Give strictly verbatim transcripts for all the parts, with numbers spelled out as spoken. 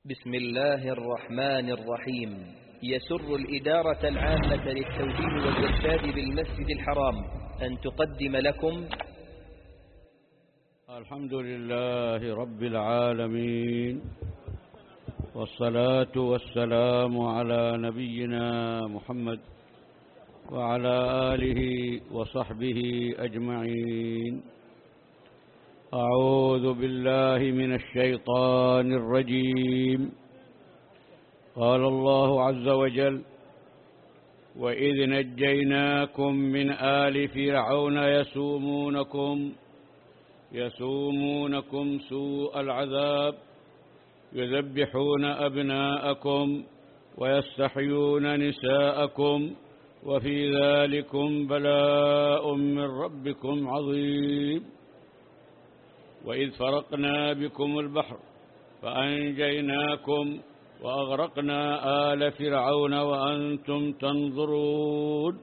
بسم الله الرحمن الرحيم. يسر الإدارة العامة للتوجيه والإرشاد بالمسجد الحرام أن تقدم لكم الحمد لله رب العالمين، والصلاة والسلام على نبينا محمد وعلى آله وصحبه أجمعين. أعوذ بالله من الشيطان الرجيم. قال الله عز وجل: وإذ نجيناكم من آل فرعون يسومونكم يسومونكم سوء العذاب يذبحون أبناءكم ويستحيون نساءكم وفي ذلكم بلاء من ربكم عظيم. وإذ فرقنا بكم البحر فأنجيناكم وأغرقنا آل فرعون وأنتم تنظرون.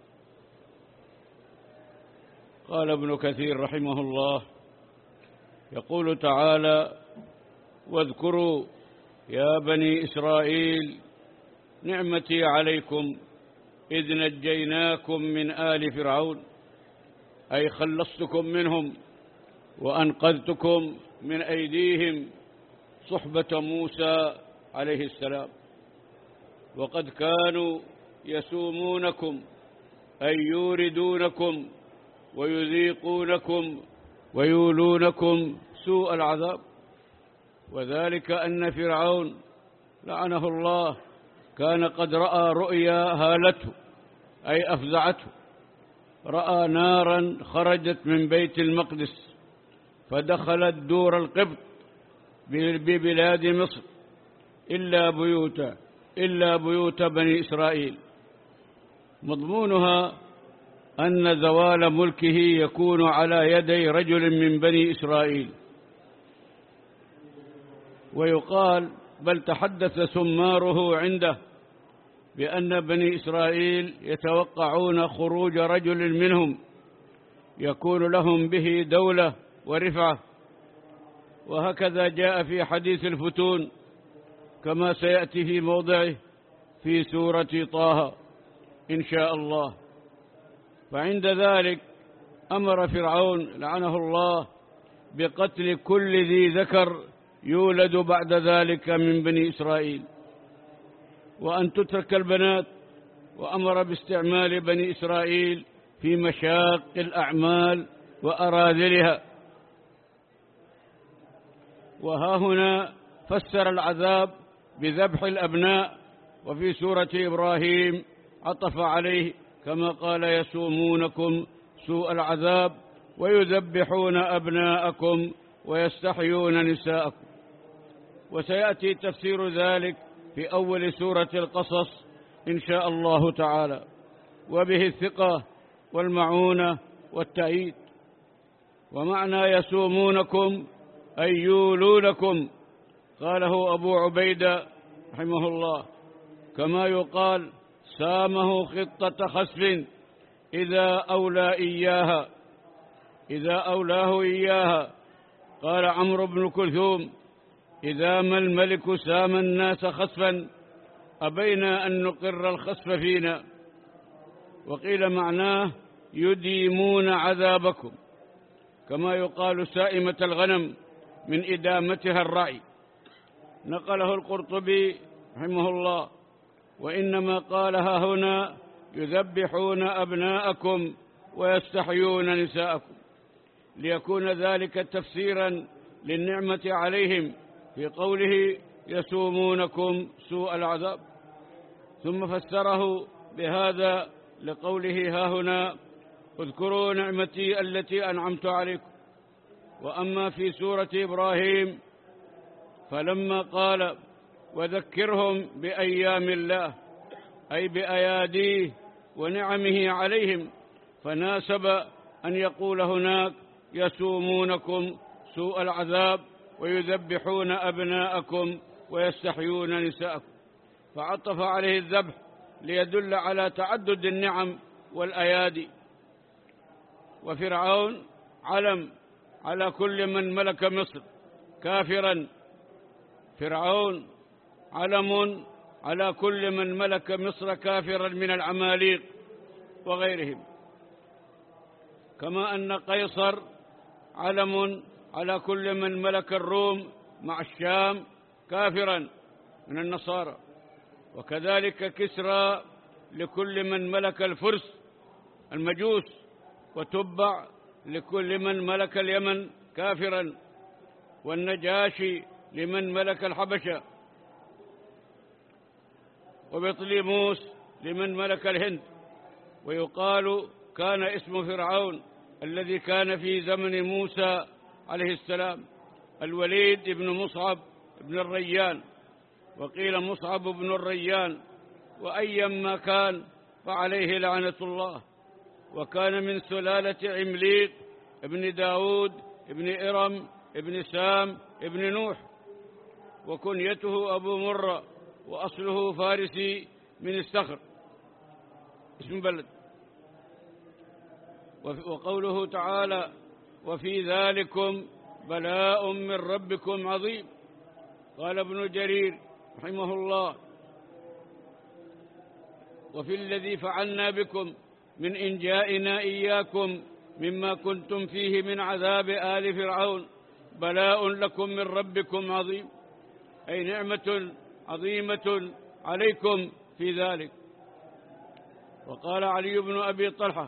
قال ابن كثير رحمه الله، يقول تعالى: واذكروا يا بني إسرائيل نعمتي عليكم إذ نجيناكم من آل فرعون، أي خلصتكم منهم وأنقذتكم من أيديهم صحبة موسى عليه السلام. وقد كانوا يسومونكم أي يوردونكم ويذيقونكم ويولونكم سوء العذاب، وذلك أن فرعون لعنه الله كان قد رأى رؤيا هالته أي أفزعته، رأى نارا خرجت من بيت المقدس فدخلت دور القبط ببلاد مصر إلا بيوت إلا بيوت بني إسرائيل. مضمونها أن زوال ملكه يكون على يدي رجل من بني إسرائيل. ويقال بل تحدث سماره عنده بأن بني إسرائيل يتوقعون خروج رجل منهم يكون لهم به دولة ورفعة، وهكذا جاء في حديث الفتون كما سيأتي في موضعه في سورة طه إن شاء الله. فعند ذلك أمر فرعون لعنه الله بقتل كل ذي ذكر يولد بعد ذلك من بني إسرائيل، وأن تترك البنات، وأمر باستعمال بني إسرائيل في مشاق الأعمال وأراذلها. وها هنا فسر العذاب بذبح الأبناء، وفي سورة إبراهيم عطف عليه كما قال: يسومونكم سوء العذاب ويذبحون أبناءكم ويستحيون نساءكم. وسيأتي تفسير ذلك في أول سورة القصص إن شاء الله تعالى، وبه الثقة والمعونة والتأييد. ومعنى يسومونكم أي يولونكم قاله أبو عبيدة رحمه الله، كما يقال سامه خطة خسف إذا أولى إياها إذا أولاه إياها. قال عمرو بن كلثوم: إذا ما الملك سام الناس خسفا أبينا أن نقر الخسف فينا. وقيل معناه يديمون عذابكم، كما يقال سائمة الغنم من إدامتها الرعي. نقله القرطبي رحمه الله: وإنما قالها هنا يذبحون أبناءكم ويستحيون نساءكم، ليكون ذلك تفسيرا للنعمة عليهم في قوله يسومونكم سوء العذاب. ثم فسره بهذا لقوله ها هنا: اذكروا نعمتي التي أنعمت عليكم. وأما في سورة إبراهيم فلما قال: وذكرهم بأيام الله أي بأياديه ونعمه عليهم، فناسب أن يقول هناك يسومونكم سوء العذاب ويذبحون أبناءكم ويستحيون نساءكم، فعطف عليه الذبح ليدل على تعدد النعم والأيادي. وفرعون علم على كل من ملك مصر كافرا، فرعون علم على كل من ملك مصر كافرا من العماليق وغيرهم، كما أن قيصر علم على كل من ملك الروم مع الشام كافرا من النصارى، وكذلك كسرى لكل من ملك الفرس المجوس، وتبع لكل من ملك اليمن كافرا، والنجاشي لمن ملك الحبشة، وبطليموس لمن ملك الهند. ويقال كان اسم فرعون الذي كان في زمن موسى عليه السلام الوليد بن مصعب بن الريان، وقيل مصعب بن الريان، وأيما كان فعليه لعنة الله. وكان من سلالة عمليق ابن داود ابن إرم ابن سام ابن نوح، وكنيته أبو مرة، وأصله فارسي من الصخر اسم بلد. وقوله تعالى وفي ذلكم بلاء من ربكم عظيم. قال ابن جرير رحمه الله وفي الذي فعلنا بكم من إنجائنا إياكم مما كنتم فيه من عذاب آل فرعون بلاء لكم من ربكم عظيم، أي نعمة عظيمة عليكم في ذلك. وقال علي بن أبي طلحة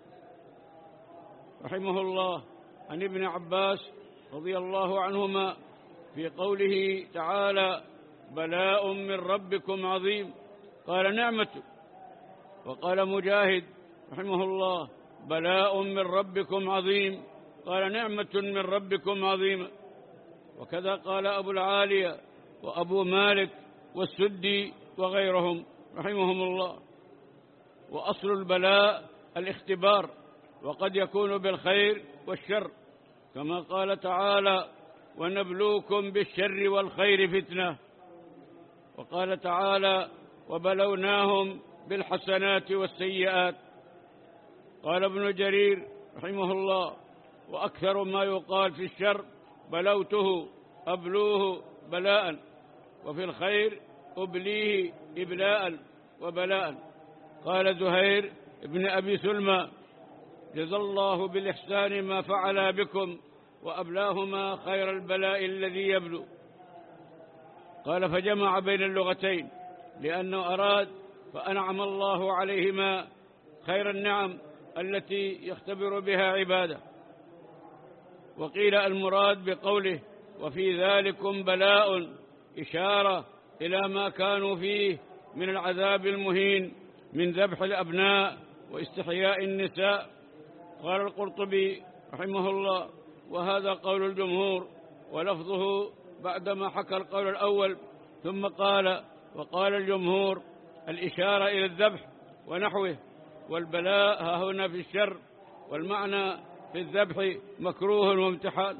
رحمه الله عن ابن عباس رضي الله عنهما في قوله تعالى بلاء من ربكم عظيم قال نعمة. وقال مجاهد رحمه الله بلاء من ربكم عظيم قال نعمة من ربكم عظيمة. وكذا قال أبو العالية وأبو مالك والسدي وغيرهم رحمهم الله. وأصل البلاء الاختبار، وقد يكون بالخير والشر، كما قال تعالى ونبلوكم بالشر والخير فتنة. وقال تعالى وبلوناهم بالحسنات والسيئات. قال ابن جرير رحمه الله وأكثر ما يقال في الشر بلوته أبلوه بلاء، وفي الخير أبليه إبلاء وبلاء. قال زهير ابن أبي سلمى جزى الله بالإحسان ما فعل بكم وأبلاهما خير البلاء الذي يبلو. قال فجمع بين اللغتين لأنه أراد فأنعم الله عليهما خير النعم التي يختبر بها عباده. وقيل المراد بقوله وفي ذلكم بلاء إشارة إلى ما كانوا فيه من العذاب المهين من ذبح الأبناء واستحياء النساء. قال القرطبي رحمه الله وهذا قول الجمهور، ولفظه بعدما حكى القول الأول ثم قال وقال الجمهور الإشارة إلى الذبح ونحوه، والبلاء ها هنا في الشر، والمعنى في الذبح مكروه وامتحان.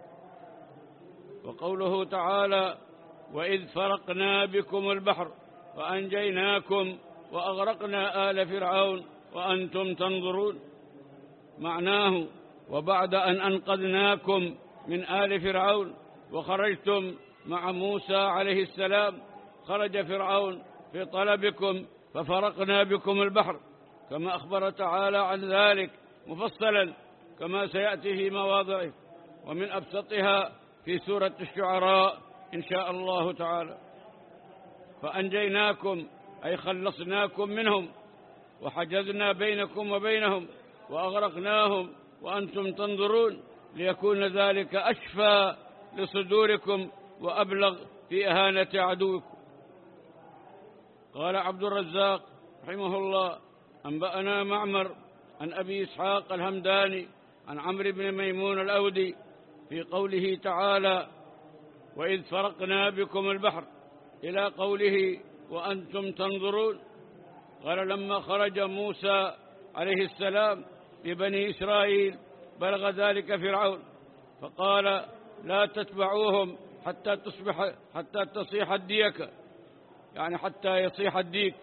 وقوله تعالى وإذ فرقنا بكم البحر وأنجيناكم وأغرقنا آل فرعون وأنتم تنظرون، معناه وبعد أن أنقذناكم من آل فرعون وخرجتم مع موسى عليه السلام خرج فرعون في طلبكم ففرقنا بكم البحر، كما أخبر تعالى عن ذلك مفصلا كما سيأتي في مواضعه، ومن أبسطها في سورة الشعراء إن شاء الله تعالى. فأنجيناكم أي خلصناكم منهم وحجزنا بينكم وبينهم وأغرقناهم وأنتم تنظرون، ليكون ذلك أشفى لصدوركم وأبلغ في إهانة عدوكم. قال عبد الرزاق رحمه الله أنبأنا معمر عن أبي إسحاق الهمداني عن عمرو بن ميمون الأودي في قوله تعالى وإذ فرقنا بكم البحر إلى قوله وأنتم تنظرون. قال لما خرج موسى عليه السلام ببني إسرائيل بلغ ذلك فرعون فقال لا تتبعوهم حتى تصبح حتى تصيح الديك، يعني حتى يصيح الديك،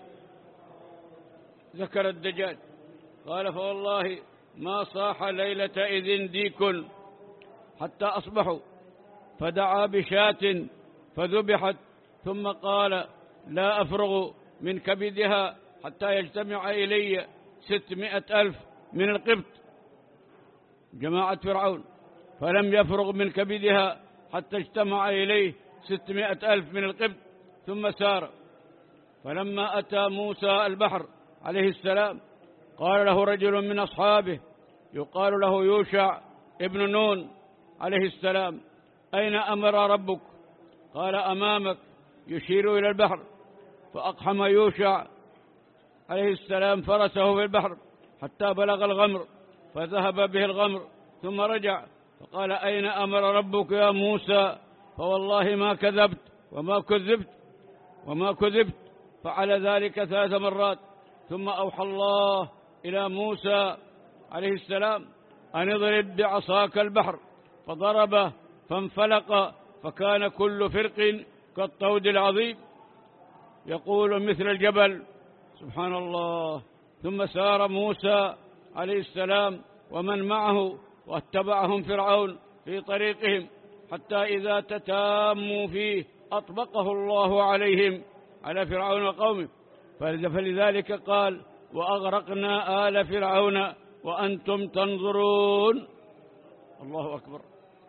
ذكر الدجاج. قال فوالله ما صاح ليلة إذن ديك حتى أصبحوا، فدعا بشاة فذبحت، ثم قال: لا أفرغ من كبدها حتى يجتمع إلي ستمائة ألف من القبط، جماعة فرعون، فلم يفرغ من كبدها حتى اجتمع إليه ستمائة ألف من القبط، ثم سار. فلما أتى موسى البحر عليه السلام قال له رجل من أصحابه يقال له يوشع ابن نون عليه السلام: أين أمر ربك؟ قال: أمامك، يشير إلى البحر. فأقحم يوشع عليه السلام فرسه في البحر حتى بلغ الغمر، فذهب به الغمر ثم رجع، فقال: أين أمر ربك يا موسى؟ فوالله ما كذبت وما كذبت وما كذبت. فعل ذلك ثلاث مرات، ثم أوحى الله إلى موسى عليه السلام أن اضرب بعصاك البحر، فضربه فانفلق، فكان كل فرق كالطود العظيم يقول مثل الجبل. سبحان الله. ثم سار موسى عليه السلام ومن معه واتبعهم فرعون في طريقهم، حتى إذا تتاموا فيه أطبقه الله عليهم، على فرعون وقومه. فلذلك قال: وأغرقنا آل فرعون وأنتم تنظرون. الله أكبر.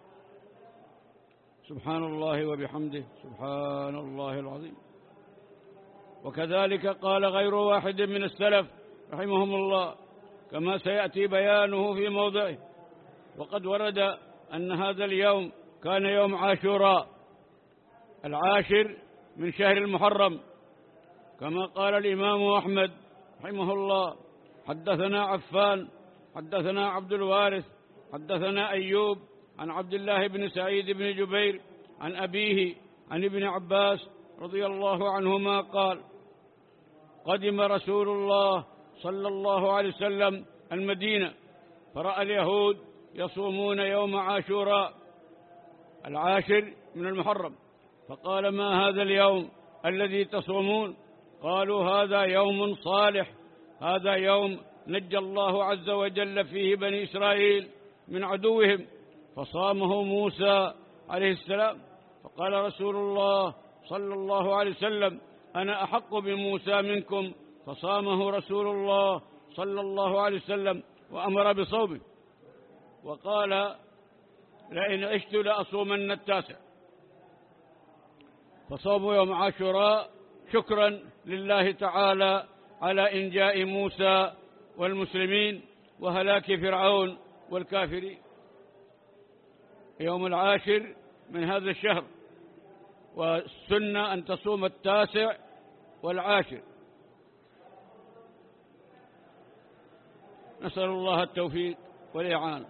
سبحان الله وبحمده، سبحان الله العظيم. وكذلك قال غير واحد من السلف رحمهم الله، كما سيأتي بيانه في موضعه. وقد ورد أن هذا اليوم كان يوم عاشوراء العاشر من شهر المحرم، كما قال الإمام أحمد رحمه الله: حدثنا عفان حدثنا عبد الوارث حدثنا أيوب عن عبد الله بن سعيد بن جبير عن أبيه عن ابن عباس رضي الله عنهما قال: قدم رسول الله صلى الله عليه وسلم المدينة، فرأى اليهود يصومون يوم عاشوراء العاشر من المحرم، فقال: ما هذا اليوم الذي تصومون؟ قالوا: هذا يوم صالح، هذا يوم نجى الله عز وجل فيه بني إسرائيل من عدوهم، فصامه موسى عليه السلام. فقال رسول الله صلى الله عليه وسلم: أنا أحق بموسى منكم، فصامه رسول الله صلى الله عليه وسلم وأمر بصومه، وقال: لئن عشت لأصومن التاسع. فصوم يوم عاشوراء شكرا لله تعالى على إنجاء موسى والمسلمين وهلاك فرعون والكافرين. يوم العاشر من هذا الشهر، والسنة أن تصوم التاسع والعاشر. نسأل الله التوفيق والإعانة،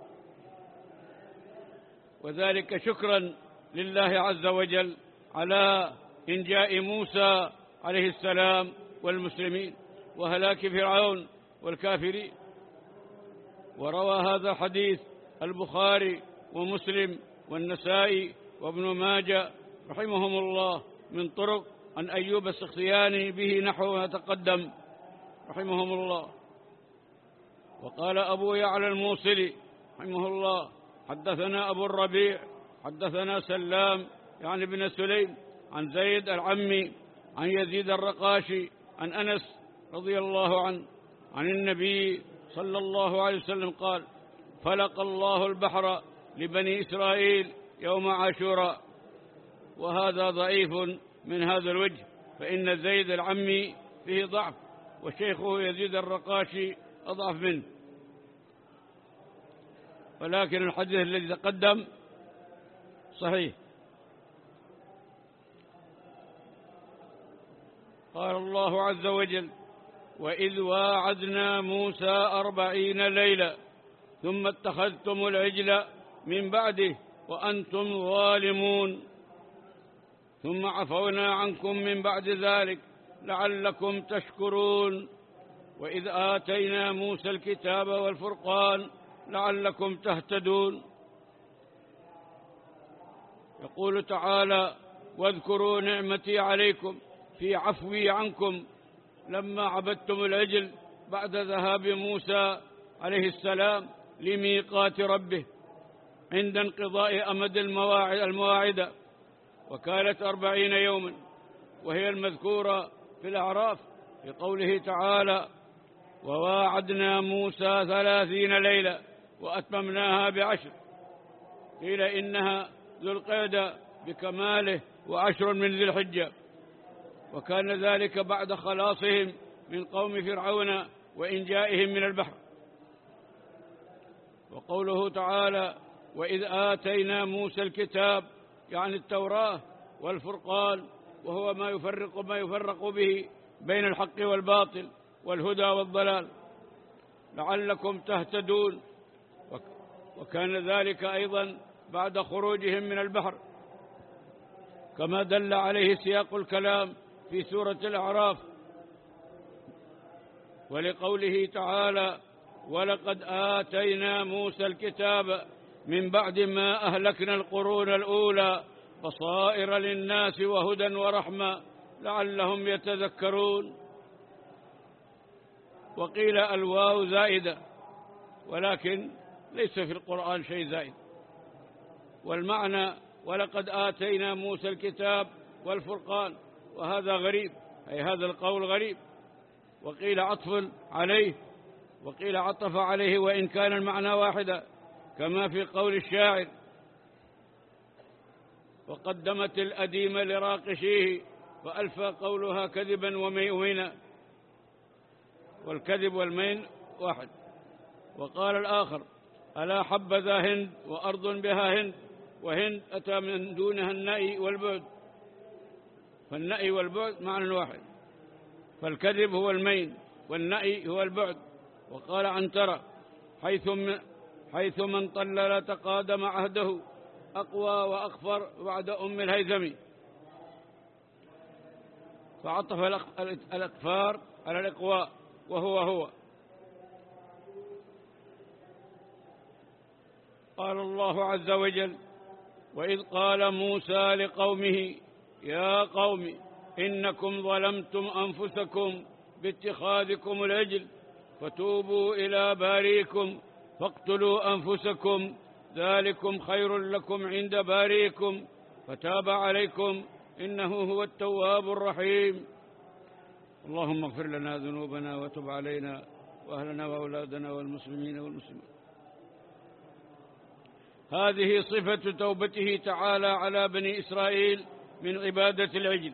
وذلك شكرا لله عز وجل على إنجاء موسى عليه السلام والمسلمين وهلاك فرعون والكافرين. وروى هذا الحديث البخاري ومسلم والنسائي وابن ماجه رحمهم الله من طرق عن أيوب السختياني به نحو ما تقدم رحمهم الله. وقال أبو يعلى الموصلي رحمه الله: حدثنا أبو الربيع حدثنا سلام يعني بن سليم عن زيد العمي عن يزيد الرقاشي عن أنس رضي الله عنه عن النبي صلى الله عليه وسلم قال: فلق الله البحر لبني إسرائيل يوم عاشوراء. وهذا ضعيف من هذا الوجه، فإن زيد العمي فيه ضعف، وشيخه يزيد الرقاشي أضعف منه، ولكن الحديث الذي تقدم صحيح. قال الله عز وجل: وإذ واعدنا موسى أربعين ليلة ثم اتخذتم العجل من بعده وأنتم ظالمون ثم عفونا عنكم من بعد ذلك لعلكم تشكرون وإذ آتينا موسى الكتاب والفرقان لعلكم تهتدون. يقول تعالى: واذكروا نعمتي عليكم في عفوي عنكم لما عبدتم العجل بعد ذهاب موسى عليه السلام لميقات ربه عند انقضاء أمد المواعد, المواعد وكانت أربعين يوما، وهي المذكورة في الأعراف في قوله تعالى: وواعدنا موسى ثلاثين ليلة وأتممناها بعشر. قيل إنها ذو القعدة بكماله وعشر من ذي الحجة، وكان ذلك بعد خلاصهم من قوم فرعون وإنجائهم من البحر. وقوله تعالى: وإذ آتينا موسى الكتاب، يعني التوراة والفرقان، وهو ما يفرق ما يفرق به بين الحق والباطل والهدى والضلال لعلكم تهتدون. وكان ذلك أيضا بعد خروجهم من البحر، كما دل عليه سياق الكلام في سورة الأعراف. ولقوله تعالى: ولقد آتينا موسى الكتاب من بعد ما أهلكنا القرون الأولى بصائر للناس وهدى ورحمة لعلهم يتذكرون. وقيل الواو زائدة، ولكن ليس في القرآن شيء زائد، والمعنى ولقد آتينا موسى الكتاب والفرقان، وهذا غريب، أي هذا القول غريب. وقيل عطف عليه، وقيل عطف عليه وإن كان المعنى واحدا، كما في قول الشاعر: وقدمت الأديم لراقشيه فألفى قولها كذبا ومينا، والكذب والمين واحد. وقال الآخر: ألا حبذا هند وأرض بها هند، وهند أتى من دونها النأي والبعد، فالنأي والبعد معنى واحد، فالكذب هو المين والنأي هو البعد. وقال عنترة: حيث حيث من طلل تقادم عهده أقوى وأخفر بعد أم الهيثم. فعطف الأكفار على الإقواء، وهو هو. قال الله عز وجل: وإذ قال موسى لقومه يا قوم إنكم ظلمتم أنفسكم باتخاذكم العجل فتوبوا إلى باريكم فاقتلوا أنفسكم ذلكم خير لكم عند باريكم فتاب عليكم إنه هو التواب الرحيم. اللهم اغفر لنا ذنوبنا وتب علينا وأهلنا وأولادنا والمسلمين والمسلمات. هذه صفة توبته تعالى على بني إسرائيل من عبادة العجل.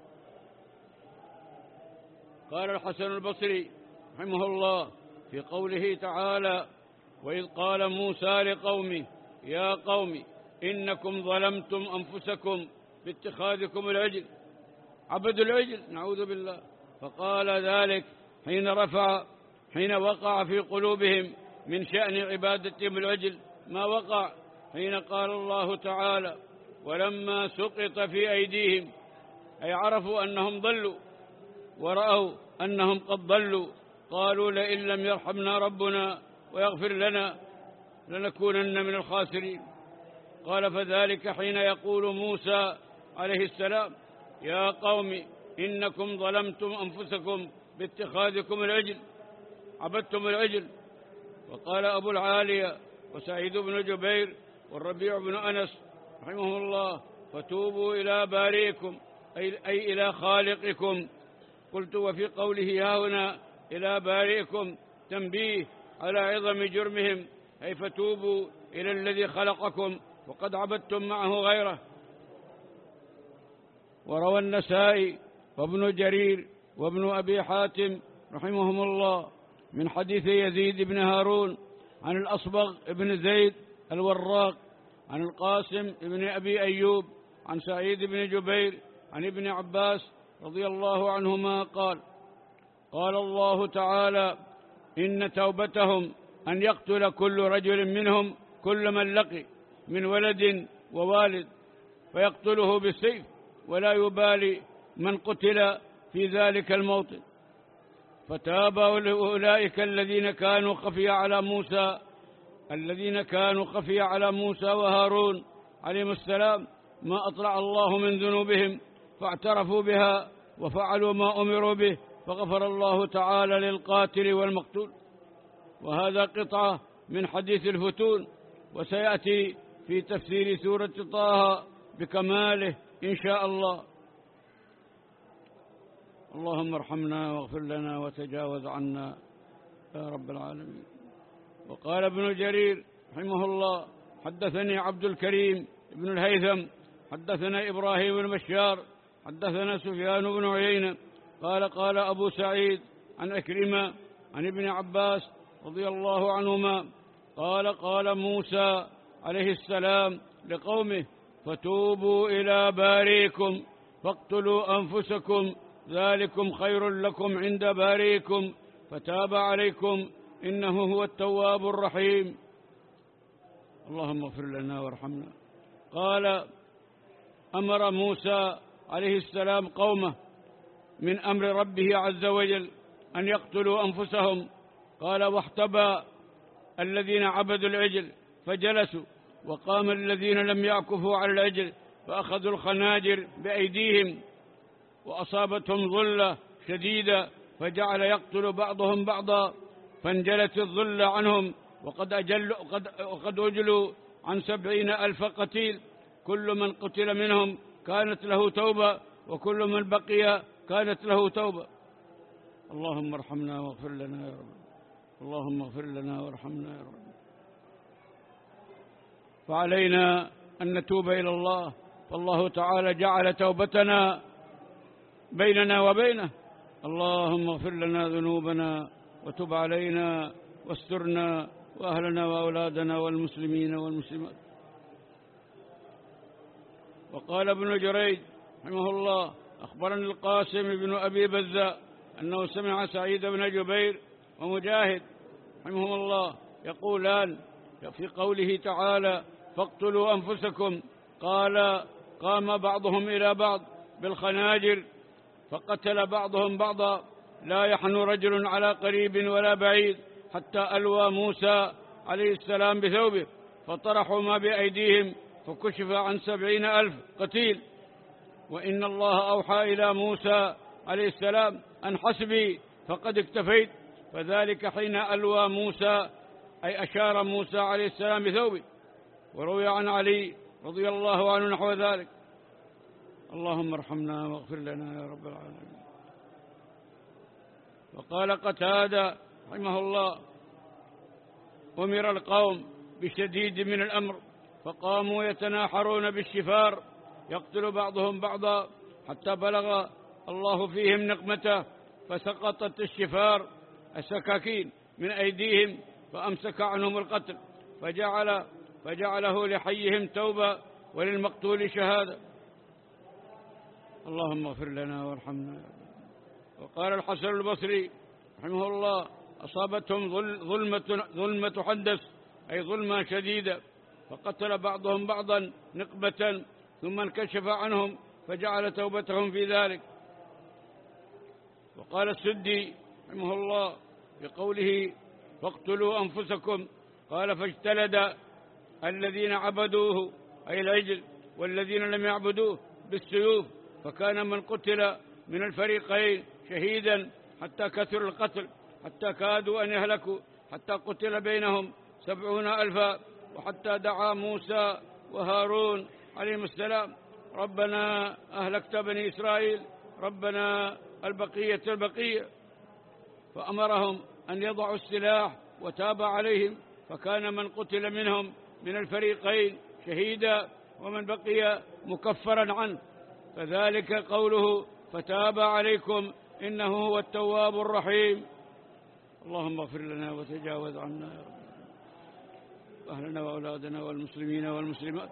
قال الحسن البصري رحمه الله في قوله تعالى: وإذ قال موسى لقومه يا قوم إنكم ظلمتم أنفسكم باتخاذكم العجل، عبدوا العجل، نعوذ بالله. فقال ذلك حين رفع حين وقع في قلوبهم من شأن عبادتهم العجل ما وقع حين قال الله تعالى: ولما سقط في أيديهم، أي عرفوا أنهم ضلوا ورأوا أنهم قد ضلوا، قالوا لئن لم يرحمنا ربنا ويغفر لنا لنكونن من الخاسرين. قال: فذلك حين يقول موسى عليه السلام: يا قوم إنكم ظلمتم أنفسكم باتخاذكم العجل، عبدتم العجل. وقال أبو العالية وسعيد بن جبير والربيع بن أنس رحمه الله: فتوبوا إلى باريكم، أي, أي إلى خالقكم. قلت: وفي قوله هنا إلى بارئكم تنبيه على عظم جرمهم، أي فتوبوا إلى الذي خلقكم وقد عبدتم معه غيره. وروى النسائي وابن جرير وابن أبي حاتم رحمهم الله من حديث يزيد بن هارون عن الأصبغ بن زيد الوراق عن القاسم بن أبي أيوب عن سعيد بن جبير عن ابن عباس رضي الله عنهما قال: قال الله تعالى: إن توبتهم أن يقتل كل رجل منهم كل من لقي من ولد ووالد، فيقتله بالسيف ولا يبالي من قتل في ذلك الموطن. فتاب أولئك الذين كانوا خفي على موسى الذين كانوا خفي على موسى وهارون عليهم السلام ما أطلع الله من ذنوبهم، فاعترفوا بها وفعلوا ما أمروا به، فغفر الله تعالى للقاتل والمقتول. وهذا قطعة من حديث الفتون، وسيأتي في تفسير سورة طه بكماله إن شاء الله. اللهم ارحمنا واغفر لنا وتجاوز عنا يا رب العالمين. وقال ابن جرير رحمه الله: حدثني عبد الكريم بن الهيثم حدثنا إبراهيم بن بشار حدثنا سفيان بن عيينة قال قال أبو سعيد عن أكرمة عن ابن عباس رضي الله عنهما قال قال موسى عليه السلام لقومه: فتوبوا إلى باريكم فاقتلوا أنفسكم ذلكم خير لكم عند باريكم فتاب عليكم إنه هو التواب الرحيم. اللهم اغفر لنا وارحمنا. قال: أمر موسى عليه السلام قومه من أمر ربه عز وجل أن يقتلوا أنفسهم. قال: واحتبى الذين عبدوا العجل فجلسوا، وقام الذين لم يعكفوا على العجل فأخذوا الخناجر بأيديهم وأصابتهم ظلة شديدة فجعل يقتل بعضهم بعضا فانجلت الظلة عنهم، وقد, أجل وقد, وقد أجلوا عن سبعين ألف قتيل، كل من قتل منهم كانت له توبة وكل من بقي كانت له توبة. اللهم ارحمنا واغفر لنا يا رب. اللهم اغفر لنا وارحمنا يا رب. فعلينا أن نتوب إلى الله، فالله تعالى جعل توبتنا بيننا وبينه. اللهم اغفر لنا ذنوبنا وتب علينا واسترنا وأهلنا وأولادنا والمسلمين والمسلمات. وقال ابن جريج رحمه الله: أخبرني القاسم بن أبي بزاء أنه سمع سعيد بن جبير ومجاهد رحمهم الله يقولان في قوله تعالى: فاقتلوا أنفسكم، قال: قام بعضهم إلى بعض بالخناجر فقتل بعضهم بعضا، لا يحن رجل على قريب ولا بعيد حتى ألوى موسى عليه السلام بثوبه فطرحوا ما بأيديهم فكشف عن سبعين ألف قتيل. وإن الله أوحى إلى موسى عليه السلام أن حسبي فقد اكتفيت، فذلك حين ألوى موسى أي أشار موسى عليه السلام بثوبه. وروي عن علي رضي الله عنه نحو ذلك. اللهم ارحمنا واغفر لنا يا رب العالمين. وقال قتادة رحمه الله: أمر القوم بشديد من الأمر فقاموا يتناحرون بالشفار يقتل بعضهم بعضا حتى بلغ الله فيهم نقمته فسقطت الشفار السكاكين من أيديهم فأمسك عنهم القتل فجعل فجعله لحيهم توبة وللمقتول شهادة. اللهم اغفر لنا وارحمنا. وقال الحسن البصري رحمه الله: أصابتهم ظلمة, ظلمة حدث أي ظلمة شديدة فقتل بعضهم بعضا نقبة ثم انكشف عنهم فجعل توبتهم في ذلك. وقال السدي رحمه الله بقوله: فاقتلوا أنفسكم، قال: فاجتلد الذين عبدوه أي العجل والذين لم يعبدوه بالسيوف، فكان من قتل من الفريقين شهيدا حتى كثر القتل حتى كادوا أن يهلكوا حتى قتل بينهم سبعون ألفا، وحتى دعا موسى وهارون عليهم السلام: ربنا أهلكت بني إسرائيل، ربنا البقية البقية، فأمرهم أن يضعوا السلاح وتاب عليهم، فكان من قتل منهم من الفريقين شهيدا ومن بقي مكفرا عنه، فذلك قوله: فتاب عليكم إنه هو التواب الرحيم. اللهم اغفر لنا وتجاوز عنا يا رب، أهلنا وأولادنا والمسلمين والمسلمات.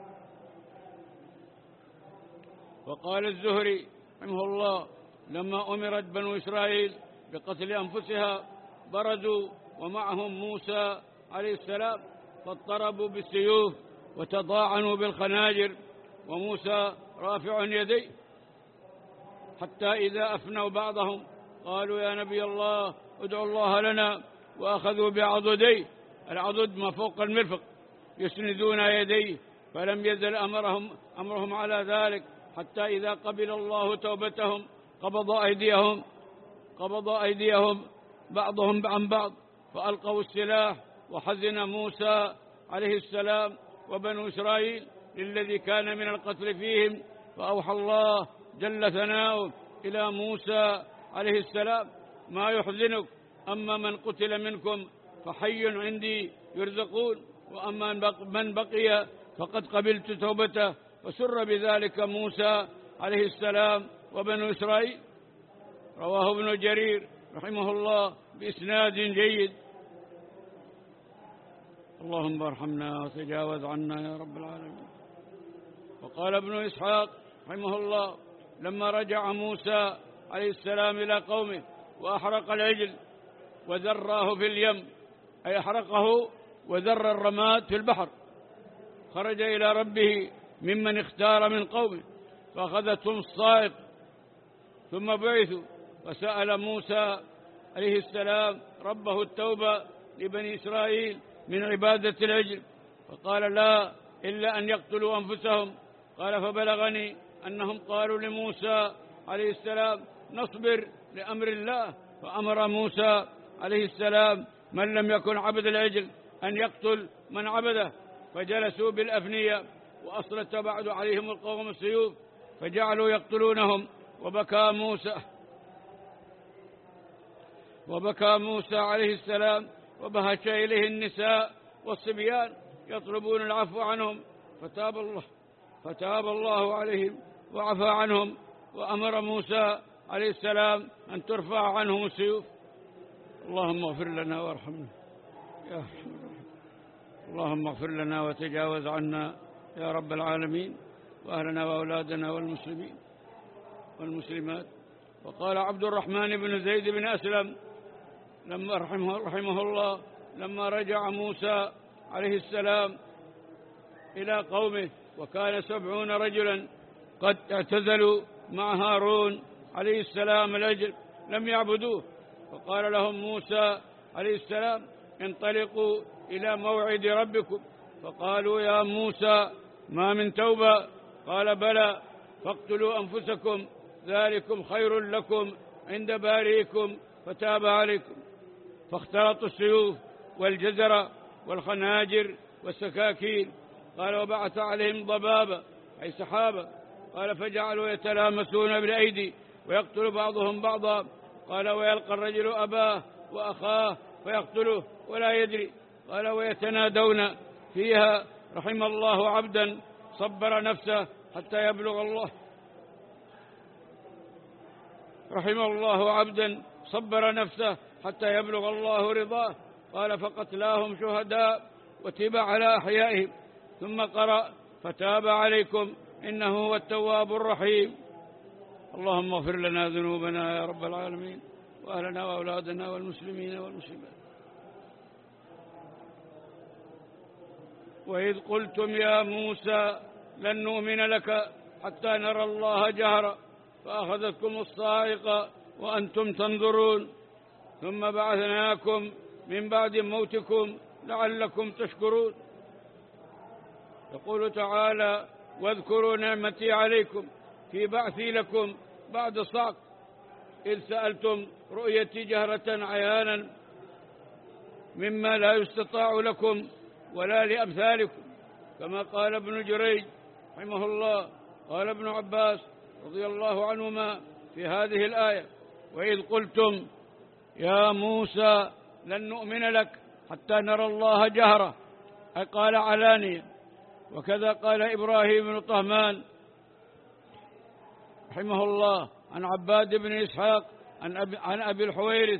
وقال الزهري رحمه الله: لما أمرت بنو إسرائيل بقتل أنفسها برزوا ومعهم موسى عليه السلام فاضطربوا بالسيوف وتضاعنوا بالخناجر وموسى رافع يديه، حتى إذا أفنوا بعضهم قالوا: يا نبي الله ادعوا الله لنا، وأخذوا بعضديه، العضد ما فوق المرفق، يسندون يديه، فلم يزل أمرهم, أمرهم على ذلك حتى إذا قبل الله توبتهم قبض أيديهم قبض أيديهم بعضهم عن بعض فألقوا السلاح. وحزن موسى عليه السلام وبنو إسرائيل للذي كان من القتل فيهم، فأوحى الله جل ثناؤه إلى موسى عليه السلام: ما يحزنك؟ أما من قتل منكم فحي عندي يرزقون، وأما من بقي فقد قبلت توبته. فسر بذلك موسى عليه السلام وبنو إسرائيل. رواه ابن جرير رحمه الله بإسناد جيد. اللهم ارحمنا وتجاوز عنا يا رب العالمين. وقال ابن إسحاق رحمه الله: لما رجع موسى عليه السلام إلى قومه وأحرق العجل وذراه في اليم، أي أحرقه وذر الرماد في البحر، خرج إلى ربه ممن اختار من قومه فأخذتهم الصاعق، ثم بعثوا فسأل موسى عليه السلام ربه التوبة لبني إسرائيل من عبادة العجل، فقال: لا إلا أن يقتلوا أنفسهم. قال: فبلغني أنهم قالوا لموسى عليه السلام: نصبر لأمر الله. فأمر موسى عليه السلام من لم يكن عبد العجل أن يقتل من عبده، فجلسوا بالأفنية، وأسلط بعد عليهم القوم السيوف فجعلوا يقتلونهم. وبكى موسى وبكى موسى عليه السلام وبهش إليه النساء والصبيان يطلبون العفو عنهم، فتاب الله فتاب الله عليهم وعفى عنهم. وأمر موسى عليه السلام أن ترفع عنهم السيوف. اللهم اغفر لنا وارحمنا يا رحمن الرحيم. اللهم اغفر لنا وتجاوز عنا يا رب العالمين، وأهلنا وأولادنا والمسلمين والمسلمات. وقال عبد الرحمن بن زيد بن أسلم لما رحمه, رحمه الله: لما رجع موسى عليه السلام إلى قومه وكان سبعون رجلا قد اعتزلوا مع هارون عليه السلام العجل لم يعبدوه، فقال لهم موسى عليه السلام: انطلقوا إلى موعد ربكم. فقالوا: يا موسى ما من توبة؟ قال: بلى، فاقتلوا أنفسكم ذلكم خير لكم عند بارئكم فتاب عليكم. فاختلطوا السيوف والجزر والخناجر والسكاكين. قال: وبعث عليهم ضبابة أي سحابة. قال: فجعلوا يتلامسون بالأيدي ويقتل بعضهم بعضا. قال: ويلقى الرجل أباه وأخاه فيقتله ولا يدري. قال: ويتنادون فيها: رحم الله عبدا صبر نفسه حتى يبلغ الله رحم الله عبدا صبر نفسه حتى يبلغ الله رضاه. قال: فقتلاهم شهداء وتب على أحيائهم. ثم قرأ: فتاب عليكم إنه هو التواب الرحيم. اللهم اغفر لنا ذنوبنا يا رب العالمين، وأهلنا وأولادنا والمسلمين والمسلمات. وإذ قلتم يا موسى لن نؤمن لك حتى نرى الله جهرا فأخذتكم الصاعقة وأنتم تنظرون، ثم بعثناكم من بعد موتكم لعلكم تشكرون. يقول تعالى: واذكروا نعمتي عليكم في بعثي لكم بعد صعق إذ سألتم رؤيتي جهرة عيانا مما لا يستطاع لكم ولا لأمثالكم، كما قال ابن جريج رحمه الله. قال ابن عباس رضي الله عنهما في هذه الآية: وإذ قلتم يا موسى لن نؤمن لك حتى نرى الله جهرة، أي قال علانية. وكذا قال إبراهيم بن طهمان رحمه الله عن عباد بن إسحاق عن أبي, عن أبي الحويرث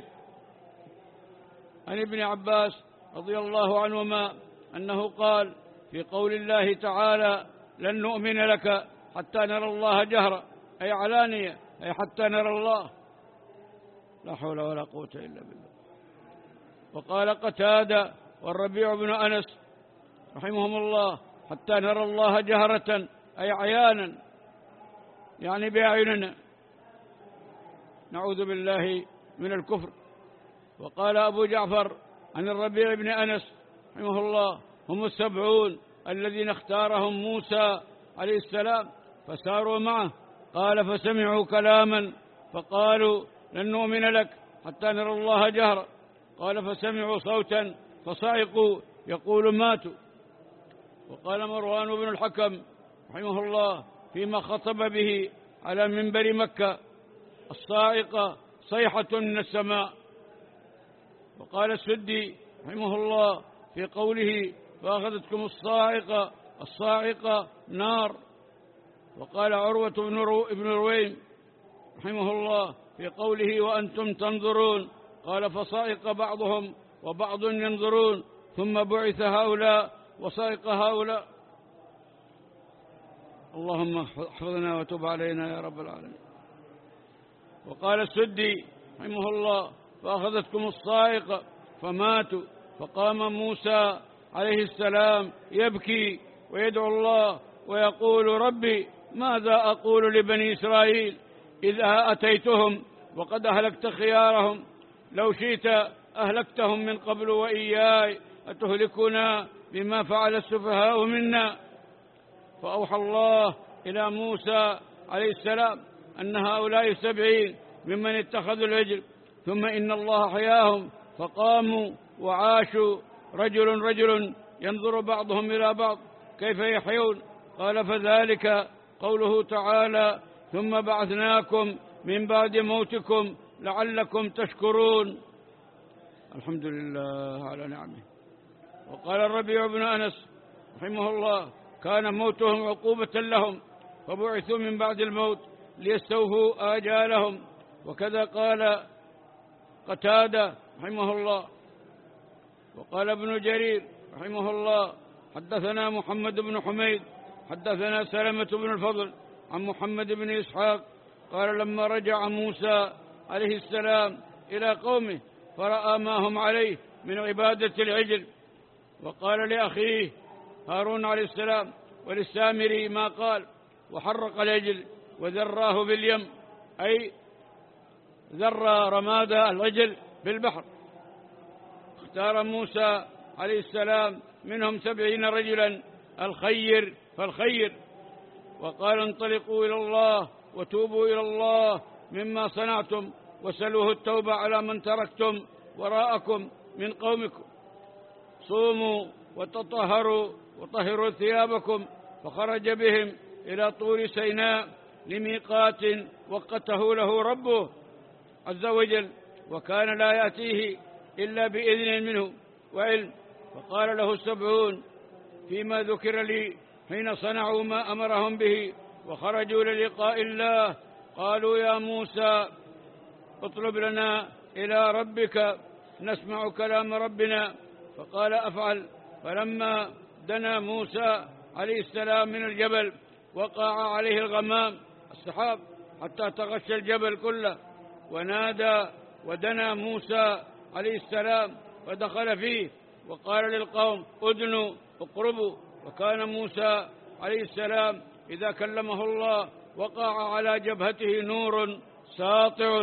عن ابن عباس رضي الله عنهما أنه قال في قول الله تعالى: لن نؤمن لك حتى نرى الله جهرة، أي علانية، أي حتى نرى الله. لا حول ولا قوة إلا بالله. وقال قتادة والربيع بن أنس رحمهم الله: حتى نرى الله جهرة، أي عيانا، يعني بأعيننا، نعوذ بالله من الكفر. وقال أبو جعفر عن الربيع بن أنس رحمه الله: هم السبعون الذين اختارهم موسى عليه السلام فساروا معه. قال: فسمعوا كلاما فقالوا: لن نؤمن لك حتى نرى الله جهرا. قال: فسمعوا صوتا فصعقوا يقول: ماتوا. وقال مروان بن الحكم رحمه الله فيما خطب به على منبر مكة: الصاعقة صيحة من السماء. وقال السدي رحمه الله في قوله: فأخذتكم الصاعقة، الصاعقة نار. وقال عروة بن رويم رحمه الله في قوله: وأنتم تنظرون، قال: فصائق بعضهم وبعض ينظرون، ثم بعث هؤلاء وصائق هؤلاء. اللهم احفظنا وتب علينا يا رب العالمين. وقال السدي رحمه الله: فأخذتكم الصاعقة فماتوا، فقام موسى عليه السلام يبكي ويدعو الله ويقول: ربي ماذا أقول لبني إسرائيل إذا أتيتهم وقد أهلكت خيارهم؟ لو شئت أهلكتهم من قبل وإياي، أتهلكنا بما فعل السفهاء منا؟ فأوحى الله إلى موسى عليه السلام أن هؤلاء السبعين ممن اتخذوا العجل، ثم إن الله حياهم فقاموا وعاشوا رجل رجل ينظر بعضهم إلى بعض كيف يحيون. قال: فذلك قوله تعالى: ثم بعثناكم من بعد موتكم لعلكم تشكرون. الحمد لله على نعمه. وقال الربيع بن أنس رحمه الله: كان موتهم عقوبة لهم، فبعثوا من بعد الموت ليستوفوا آجالهم. وكذا قال قتادة رحمه الله. وقال ابن جرير رحمه الله: حدثنا محمد بن حميد حدثنا سلمة بن الفضل عن محمد بن إسحاق قال: لما رجع موسى عليه السلام إلى قومه فرأى ما هم عليه من عبادة العجل، وقال لأخيه هارون عليه السلام وللسامري ما قال، وحرق العجل وذراه باليم، أي ذر رماد العجل بالبحر. اختار موسى عليه السلام منهم سبعين رجلا الخير فالخير، وقال: انطلقوا إلى الله وتوبوا إلى الله مما صنعتم، وسلوه التوبة على من تركتم وراءكم من قومكم. صوموا وتطهروا وطهروا ثيابكم. فخرج بهم إلى طور سيناء لميقات وقته له ربه عز وجل، وكان لا يأتيه إلا بإذن منه وعلم. فقال له السبعون فيما ذكر لي حين صنعوا ما أمرهم به وخرجوا للقاء الله: قالوا: يا موسى اطلب لنا إلى ربك نسمع كلام ربنا. فقال: أفعل. فلما دنا موسى عليه السلام من الجبل وقع عليه الغمام السحاب حتى تغشى الجبل كله، ونادى ودنا موسى عليه السلام ودخل فيه وقال للقوم: أدنوا اقربوا. وكان موسى عليه السلام إذا كلمه الله وقع على جبهته نور ساطع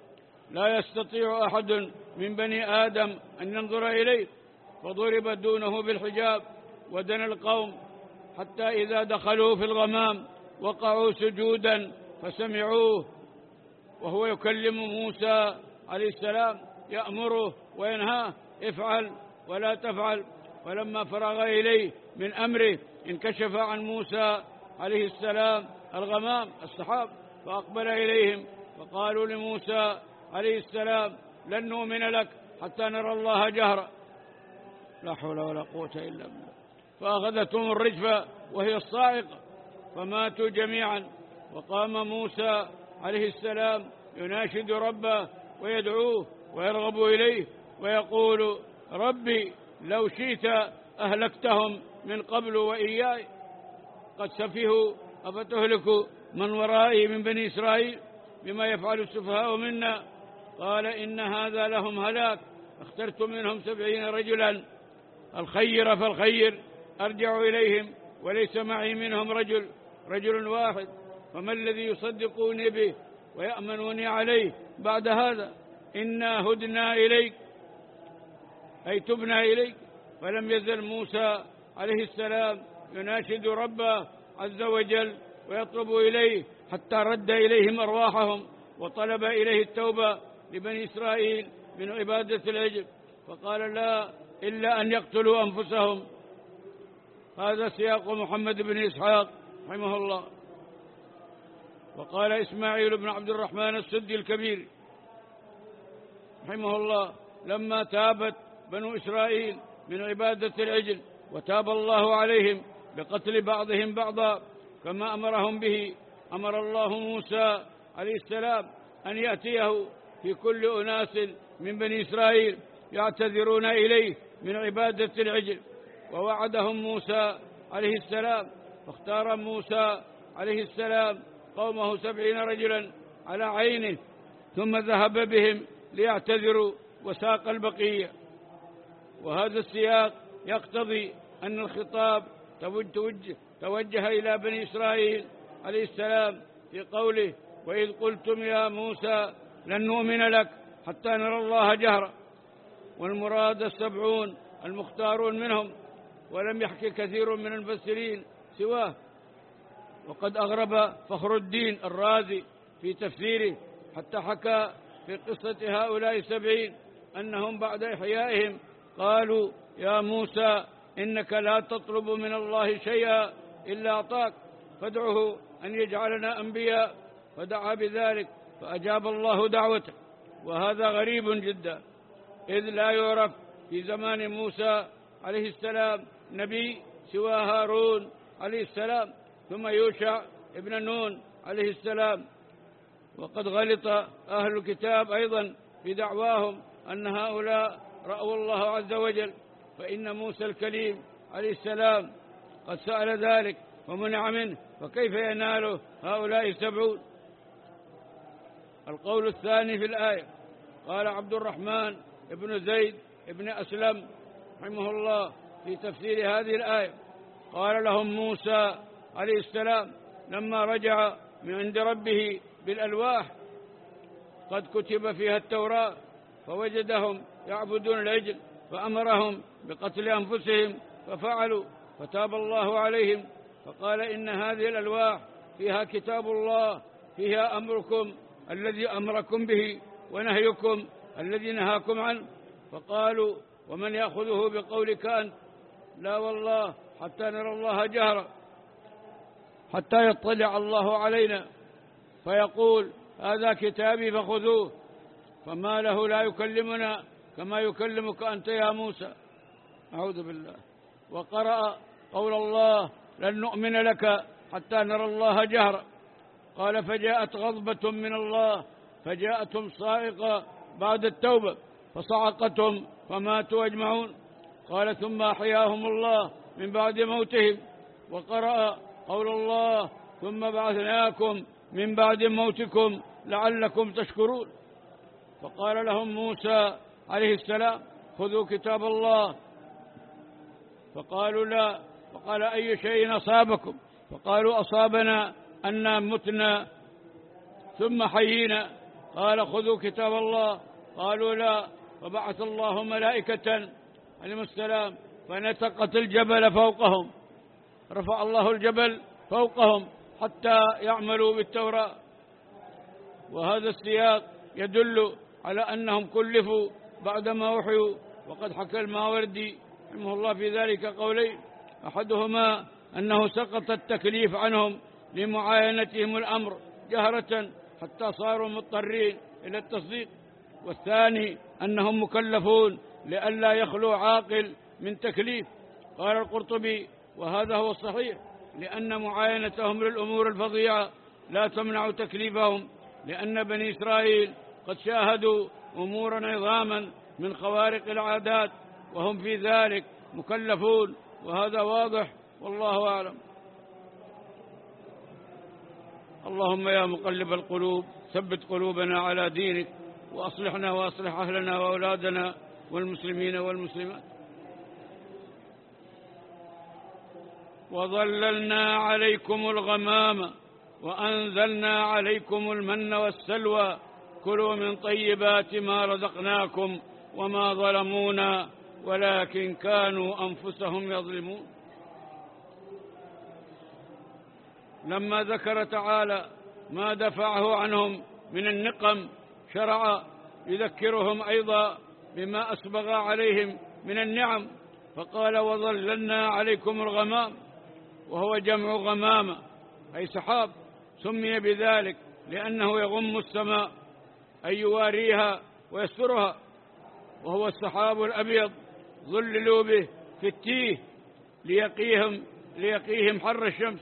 لا يستطيع أحد من بني آدم أن ينظر إليه، فضرب دونه بالحجاب. ودنا القوم حتى إذا دخلوا في الغمام وقعوا سجودا فسمعوه وهو يكلم موسى عليه السلام يأمره وينهاه: افعل ولا تفعل. ولما فرغ إليه من أمره انكشف عن موسى عليه السلام الغمام السحاب، فأقبل إليهم فقالوا لموسى عليه السلام: لن نؤمن لك حتى نرى الله جهرا. لا حول ولا قوة إلا بالله. فأخذتهم الرجفة وهي الصاعقة فماتوا جميعا. وقام موسى عليه السلام يناشد ربه ويدعوه ويرغب إليه ويقول: ربي لو شئت أهلكتهم من قبل وإياي، قد سفهوا، أفتهلك من ورائي من بني إسرائيل بما يفعل السفهاء منا؟ قال: إن هذا لهم هلاك. اخترت منهم سبعين رجلا الخير فالخير، أرجع إليهم وليس معي منهم رجل رجل واحد، فما الذي يصدقوني به ويأمنوني عليه بعد هذا؟ إنا هدنا إليك، أي تبنا إليك. فلم يزل موسى عليه السلام يناشد ربه عز وجل ويطلب إليه حتى رد إليهم أرواحهم وطلب إليه التوبة لبني إسرائيل من عبادة العجل، فقال: لا إلا أن يقتلوا أنفسهم. هذا سياق محمد بن إسحاق رحمه الله. وقال إسماعيل بن عبد الرحمن السدي الكبير رحمه الله: لما تابت بنو إسرائيل من عبادة العجل وتاب الله عليهم بقتل بعضهم بعضا كما أمرهم به، أمر الله موسى عليه السلام أن يأتيه في كل أناس من بني إسرائيل يعتذرون إليه من عبادة العجل، ووعدهم موسى عليه السلام، فاختار موسى عليه السلام قومه سبعين رجلا على عينه، ثم ذهب بهم ليعتذروا وساق البقية. وهذا السياق يقتضي أن الخطاب توجه, توجه إلى بني إسرائيل عليه السلام في قوله: وإذ قلتم يا موسى لن نؤمن لك حتى نرى الله جهرا. والمراد السبعون المختارون منهم، ولم يحكي كثير من المفسرين سواه. وقد أغرب فخر الدين الرازي في تفسيره حتى حكى في قصة هؤلاء السبعين أنهم بعد إحيائهم قالوا: يا موسى إنك لا تطلب من الله شيئا إلا أعطاك، فادعه أن يجعلنا أنبياء، فدعا بذلك فأجاب الله دعوته. وهذا غريب جدا، إذ لا يعرف في زمان موسى عليه السلام نبي سوى هارون عليه السلام، ثم يوشع ابن نون عليه السلام. وقد غلط أهل الكتاب أيضا في دعواهم أن هؤلاء رأوا الله عز وجل، فإن موسى الكليم عليه السلام قد سأل ذلك ومنع منه، فكيف يناله هؤلاء السبعون؟ القول الثاني في الآية، قال عبد الرحمن ابن زيد ابن أسلم رحمه الله في تفسير هذه الآية: قال لهم موسى عليه السلام لما رجع من عند ربه بالألواح قد كتب فيها التوراة، فوجدهم يعبدون العجل، فأمرهم بقتل أنفسهم ففعلوا، فتاب الله عليهم، فقال: إن هذه الألواح فيها كتاب الله، فيها أمركم الذي أمركم به ونهيكم الذي نهاكم عنه. فقالوا: ومن يأخذه بقولك أنت؟ لا والله حتى نرى الله جهرا، حتى يطلع الله علينا فيقول: هذا كتابي فخذوه، فما له لا يكلمنا كما يكلمك أنت يا موسى. أعوذ بالله. وقرأ قول الله: لن نؤمن لك حتى نرى الله جهرا. قال: فجاءت غضبة من الله فجاءتهم صاعقة بعد التوبة فصعقتهم فماتوا أجمعون. قال: ثم أحياهم الله من بعد موتهم. وقرأ قول الله: ثم بعثناكم من بعد موتكم لعلكم تشكرون. فقال لهم موسى عليه السلام: خذوا كتاب الله. فقالوا: لا. فقال: أي شيء أصابكم؟ فقالوا: أصابنا أننا متنا ثم حيينا. قال: خذوا كتاب الله. قالوا: لا. فبعث الله ملائكة عليهم السلام فنتقت الجبل فوقهم، رفع الله الجبل فوقهم حتى يعملوا بالتوراة. وهذا السياق يدل على أنهم كلفوا بعدما وحيوا. وقد حكى الماوردي رحمه الله في ذلك قولين: أحدهما أنه سقط التكليف عنهم لمعاينتهم الأمر جهرة حتى صاروا مضطرين إلى التصديق، والثاني أنهم مكلفون لئلا يخلو عاقل من تكليف. قال القرطبي: وهذا هو الصحيح، لأن معاينتهم للأمور الفظيعة لا تمنع تكليفهم، لأن بني إسرائيل قد شاهدوا أمورا عظاما من خوارق العادات وهم في ذلك مكلفون، وهذا واضح والله أعلم. اللهم يا مقلب القلوب ثبت قلوبنا على دينك، وأصلحنا وأصلح أهلنا وأولادنا والمسلمين والمسلمات. وظللنا عليكم الغمام وأنزلنا عليكم المن والسلوى كلوا من طيبات ما رزقناكم وما ظلمونا ولكن كانوا أنفسهم يظلمون. لما ذكر تعالى ما دفعه عنهم من النقم شرع يذكرهم أيضا بما أسبغ عليهم من النعم، فقال: وظللنا عليكم الغمام، وهو جمع غمامة أي سحاب، سمي بذلك لأنه يغم السماء أي يواريها ويسترها، وهو السحاب الأبيض ظللوا به في التيه ليقيهم, ليقيهم حر الشمس،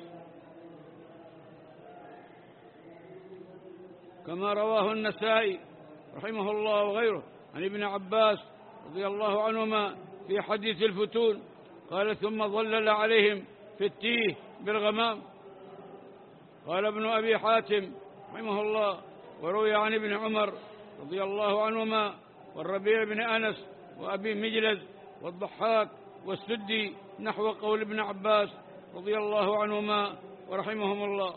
كما رواه النسائي رحمه الله وغيره عن ابن عباس رضي الله عنهما في حديث الفتون قال: ثم ظلل عليهم في التيه بالغمام. قال ابن أبي حاتم رحمه الله: وروي عن ابن عمر رضي الله عنهما والربيع بن أنس وأبي مجلز والضحاك والسدي نحو قول ابن عباس رضي الله عنهما ورحمهم الله.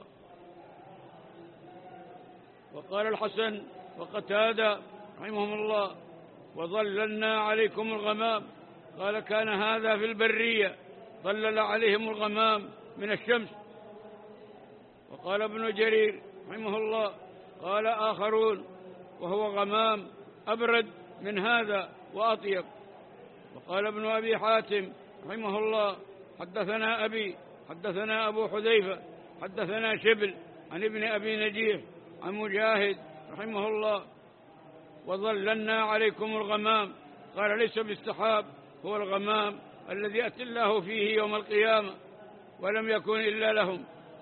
وقال الحسن وقتادة رحمهم الله: وظللنا عليكم الغمام. قال: كان هذا في البرية، ظلل عليهم الغمام من الشمس. وقال ابن جرير رحمه الله: قال آخرون: وهو غمام أبرد من هذا وأطيب. وقال ابن أبي حاتم رحمه الله: حدثنا أبي حدثنا أبو حذيفة حدثنا شبل عن ابن أبي نجيح عن مجاهد رحمه الله: وظللنا عليكم الغمام. قال: ليس بالسحاب، هو الغمام الذي يأتي الله فيه يوم القيامة، ولم يكن إلا لهم.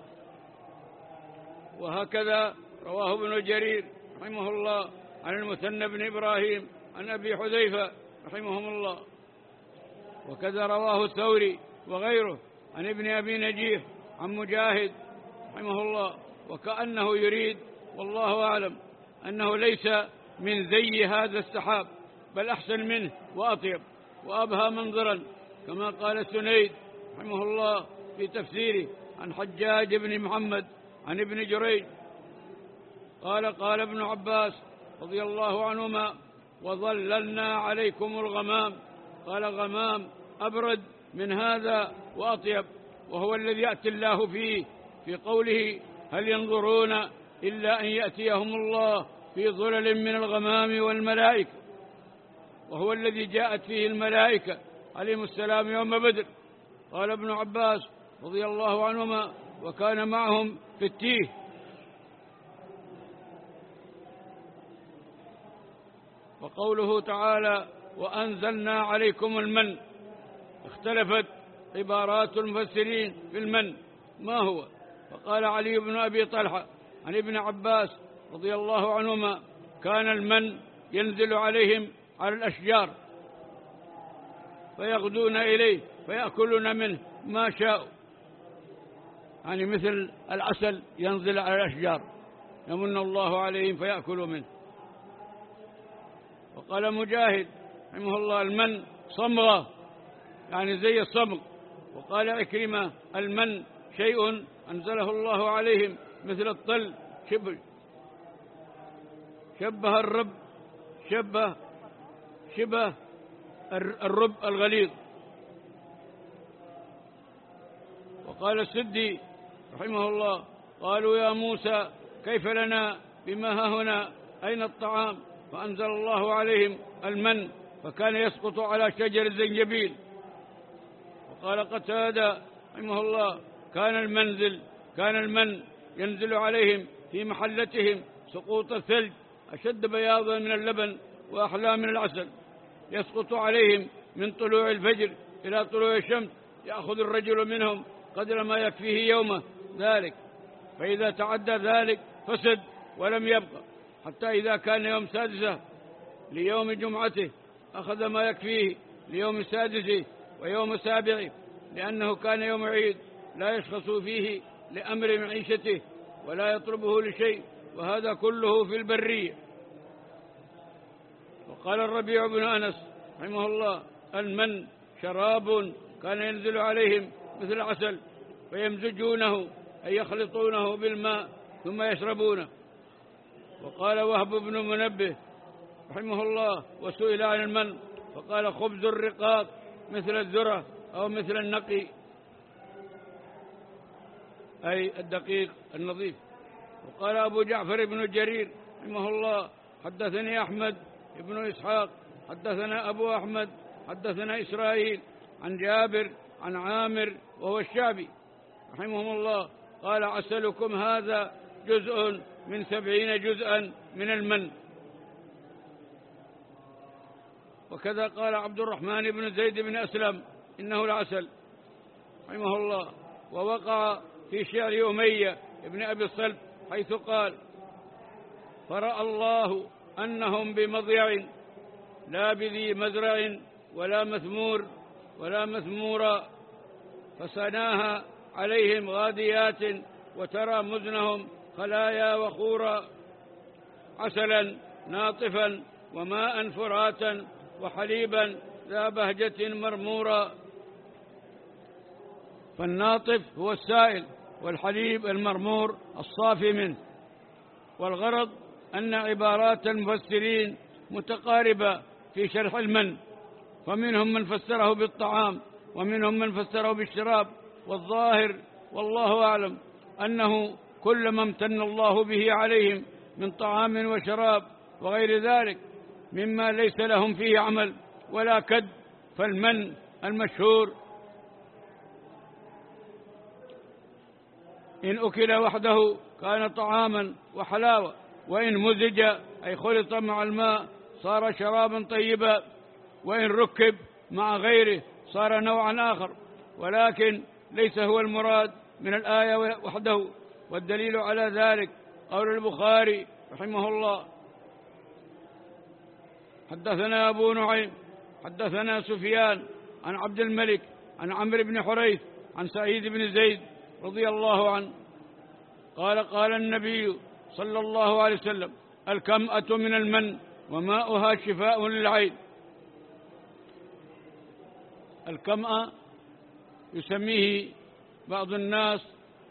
وهكذا رواه ابن جرير رحمه الله عن المثنى بن إبراهيم عن أبي حذيفة رحمهم الله. وكذا رواه الثوري وغيره عن ابن أبي نجيح عن مجاهد رحمه الله، وكأنه يريد والله أعلم أنه ليس من زي هذا السحاب، بل أحسن منه وأطيب وأبهى منظرا، كما قال السنيد رحمه الله في تفسيره عن حجاج بن محمد عن ابن جريج قال: قال ابن عباس رضي الله عنهما: وظللنا عليكم الغمام. قال: غمام أبرد من هذا وأطيب، وهو الذي يأتي الله فيه في قوله: هل ينظرون إلا أن يأتيهم الله في ظلل من الغمام والملائكة، وهو الذي جاءت فيه الملائكة عليهم السلام يوم بدر. قال ابن عباس رضي الله عنهما: وكان معهم في التيه. وقوله تعالى: وأنزلنا عليكم المن، اختلفت عبارات المفسرين في المن ما هو. فقال علي بن أبي طلحة عن ابن عباس رضي الله عنهما: كان المن ينزل عليهم على الأشجار فيغدون إليه فيأكلون منه ما شاءوا، يعني مثل العسل ينزل على الأشجار يمن الله عليهم فيأكلوا منه. وقال مجاهد رحمه الله: المن صمغة، يعني زي الصمغ. وقال عكرمة: المن شيء أنزله الله عليهم مثل الطل، شبه شبه الرب شبه شبه الرب الغليظ. وقال السدي رحمه الله: قالوا: يا موسى كيف لنا بما ها هنا، أين الطعام؟ فأنزل الله عليهم المن، فكان يسقط على شجر الزنجبيل. وقال قتادة رحمه الله: كان المنزل كان المن ينزل عليهم في محلتهم سقوط الثلج، أشد بياضا من اللبن وأحلى من العسل، يسقط عليهم من طلوع الفجر إلى طلوع الشمس، يأخذ الرجل منهم قدر ما يكفيه يومه ذلك، فإذا تعدى ذلك فسد ولم يبقى، حتى إذا كان يوم سادسه ليوم جمعته أخذ ما يكفيه ليوم سادسه ويوم سابعه، لأنه كان يوم عيد لا يشخص فيه لأمر معيشته ولا يطلبه لشيء، وهذا كله في البرية. وقال الربيع بن أنس رحمه الله: المن شراب كان ينزل عليهم مثل العسل فيمزجونه أي يخلطونه بالماء ثم يشربونه. وقال وهب بن منبه رحمه الله: وسئل عن المن فقال: خبز الرقاق مثل الذرة أو مثل النقي، أي الدقيق النظيف. وقال أبو جعفر بن جرير رحمه الله: حدثني أحمد بن إسحاق حدثنا أبو أحمد حدثنا إسرائيل عن جابر عن عامر وهو الشعبي رحمهم الله قال: عسلكم هذا جزء من سبعين جزءا من المن. وكذا قال عبد الرحمن بن زيد بن أسلم إنه العسل رحمه الله. ووقع في شعر أمية ابن أبي الصلب حيث قال: فرأى الله أنهم بمضيع لا بذي مزرع ولا مثمور ولا مثمورا، فسناها عليهم غاديات وترى مزنهم خلايا وخورا، عسلا ناطفا وماء فراتا وحليبا ذا بهجة مرمورا. فالناطف هو السائل، والحليب المرمور الصافي منه. والغرض أن عبارات المفسرين متقاربة في شرح المن، فمنهم من فسره بالطعام ومنهم من فسره بالشراب، والظاهر والله أعلم أنه كل ما امتن الله به عليهم من طعام وشراب وغير ذلك مما ليس لهم فيه عمل ولا كد، فالمن المشهور إن أكل وحده كان طعاما وحلاوة، وإن مزج أي خلط مع الماء صار شرابا طيبا، وإن ركب مع غيره صار نوعا آخر، ولكن ليس هو المراد من الآية وحده. والدليل على ذلك قول البخاري رحمه الله: حدثنا أبو نعيم حدثنا سفيان عن عبد الملك عن عمرو بن حريث عن سعيد بن زيد رضي الله عنه قال: قال النبي صلى الله عليه وسلم: الكمأة من المن وماؤها شفاء للعين. الكمأة يسميه بعض الناس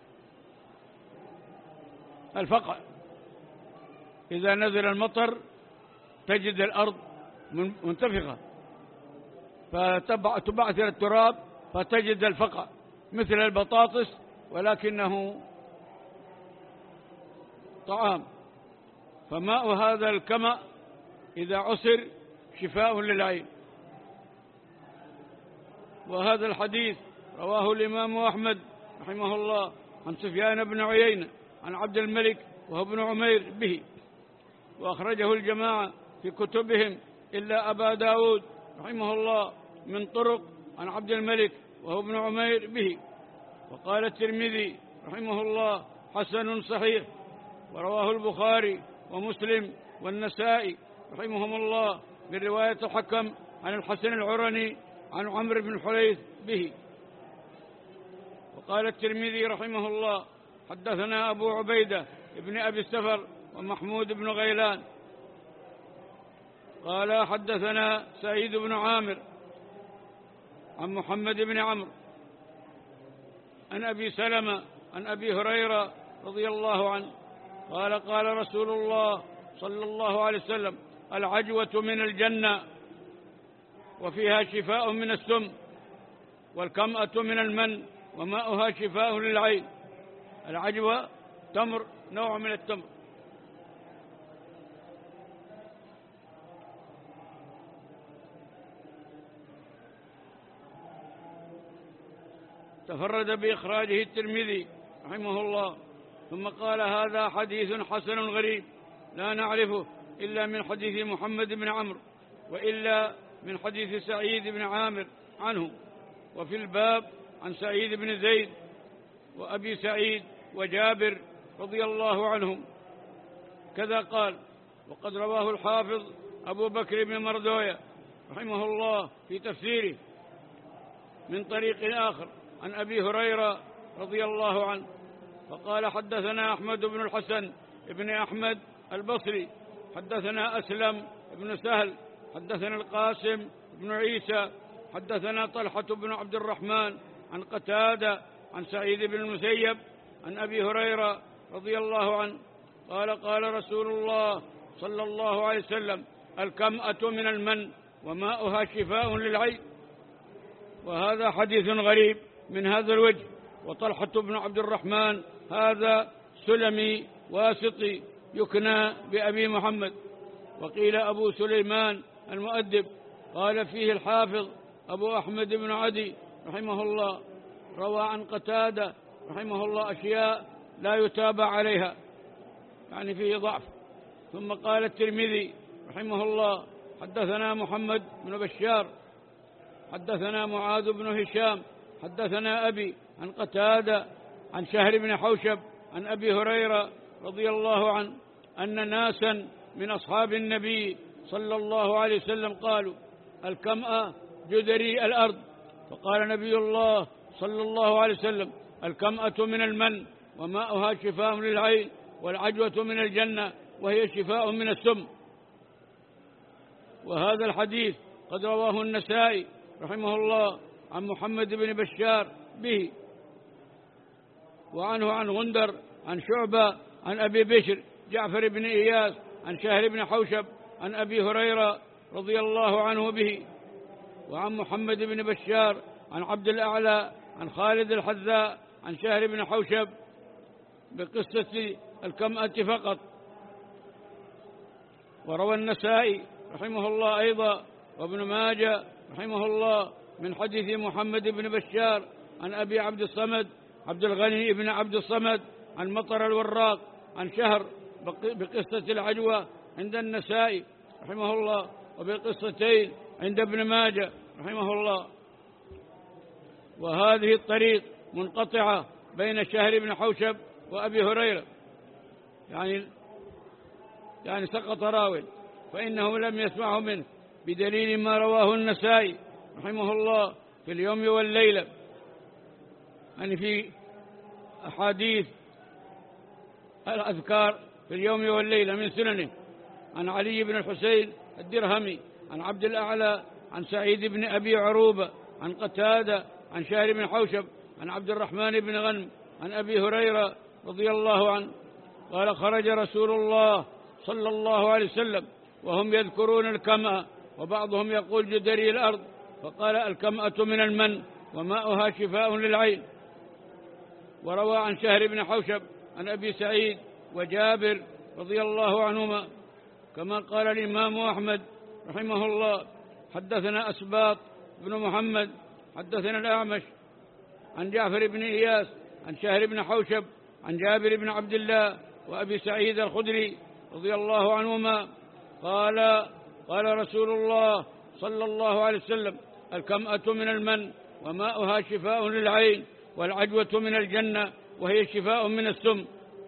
الفقع. إذا نزل المطر تجد الأرض منتفخة فتبعثر التراب فتجد الفقع مثل البطاطس، ولكنه طعام. فماء هذا الكمأ إذا عصر شفاء للعين. وهذا الحديث رواه الإمام أحمد رحمه الله عن سفيان بن عيينة عن عبد الملك وهو ابن عمير به، وأخرجه الجماعة في كتبهم إلا أبا داود رحمه الله من طرق عن عبد الملك وهو ابن عمير به. وقال الترمذي رحمه الله: حسن صحيح. ورواه البخاري ومسلم والنسائي رحمهم الله من رواية الحكم عن الحسن العرني عن عمرو بن حريث به. وقال الترمذي رحمه الله: حدثنا أبو عبيدة ابن أبي السفر ومحمود بن غيلان قال: حدثنا سعيد بن عامر عن محمد بن عمرو عن أبي سلمة عن أبي هريرة رضي الله عنه قال: قال رسول الله صلى الله عليه وسلم: العجوة من الجنة وفيها شفاء من السم، والكمأة من المن وماؤها شفاء للعين. العجوة تمر، نوع من التمر. تفرد بإخراجه الترمذي رحمه الله، ثم قال: هذا حديث حسن غريب لا نعرفه إلا من حديث محمد بن عمرو، وإلا من حديث سعيد بن عامر عنه. وفي الباب عن سعيد بن زيد وأبي سعيد وجابر رضي الله عنهم. كذا قال: وقد رواه الحافظ أبو بكر بن مردوية رحمه الله في تفسيره من طريق آخر عن أبي هريرة رضي الله عنه فقال: حدثنا أحمد بن الحسن ابن أحمد البصري حدثنا أسلم بن سهل حدثنا القاسم بن عيسى حدثنا طلحة بن عبد الرحمن عن قتادة عن سعيد بن المسيب عن أبي هريرة رضي الله عنه قال: قال رسول الله صلى الله عليه وسلم: الكمأة من المن وماؤها شفاء للعين. وهذا حديث غريب من هذا الوجه. وطلحة بن عبد الرحمن هذا سلمي واسطي يكنى بأبي محمد. وقيل أبو سليمان المؤدب. قال فيه الحافظ أبو أحمد بن عدي رحمه الله: روى عن قتادة رحمه الله أشياء لا يتابع عليها، يعني فيه ضعف. ثم قال الترمذي رحمه الله: حدثنا محمد بن بشار حدثنا معاذ بن هشام حدثنا أبي عن قتادة عن شهر بن حوشب عن أبي هريرة رضي الله عنه أن ناسا من أصحاب النبي صلى الله عليه وسلم قالوا: الكمأة جدري الأرض. فقال نبي الله صلى الله عليه وسلم: الكمأة من المن وماؤها شفاء للعين، والعجوة من الجنة وهي شفاء من السم. وهذا الحديث قد رواه النسائي رحمه الله عن محمد بن بشار به، وعنه عن غندر عن شعبة عن أبي بشر جعفر بن إياس عن شهر بن حوشب عن أبي هريرة رضي الله عنه به، وعن محمد بن بشار عن عبد الأعلى عن خالد الحذاء عن شهر بن حوشب بقصة الكمأة فقط. وروى النسائي رحمه الله أيضا وابن ماجه رحمه الله من حديث محمد بن بشار عن أبي عبد الصمد عبد الغني بن عبد الصمد عن مطر الوراق عن شهر بقصة العجوة عند النسائي رحمه الله، وبقصتين عند ابن ماجه رحمه الله. وهذه الطريق منقطعة بين شهر بن حوشب وأبي هريرة، يعني يعني سقط راو، فإنه لم يسمعه منه، بدليل ما رواه النسائي رحمه الله في اليوم والليلة، يعني في أحاديث الأذكار في اليوم والليلة من سننه، عن علي بن الحسين الدرهمي عن عبد الأعلى عن سعيد بن أبي عروبة عن قتادة عن شهر بن حوشب عن عبد الرحمن بن غنم عن أبي هريرة رضي الله عنه قال: خرج رسول الله صلى الله عليه وسلم وهم يذكرون الكمأة، وبعضهم يقول جدري الأرض، فقال: الكمأة من المن وماؤها شفاء للعين. وروى عن شهر بن حوشب عن أبي سعيد وجابر رضي الله عنهما، كما قال الإمام أحمد رحمه الله: حدثنا أسباط بن محمد حدثنا الأعمش عن جعفر بن إياس عن شهر بن حوشب عن جابر بن عبد الله وأبي سعيد الخدري رضي الله عنهما قال: قال رسول الله صلى الله عليه وسلم: الكمأة من المن وماؤها شفاء للعين، والعجوة من الجنة وهي شفاء من السم.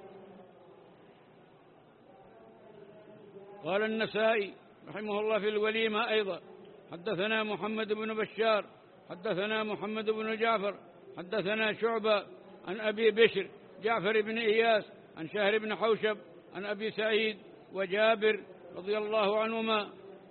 قال النسائي رحمه الله في الوليمة أيضا: حدثنا محمد بن بشار حدثنا محمد بن جعفر حدثنا شعبة عن أبي بشر جعفر بن إياس عن شهر بن حوشب عن أبي سعيد وجابر رضي الله عنهما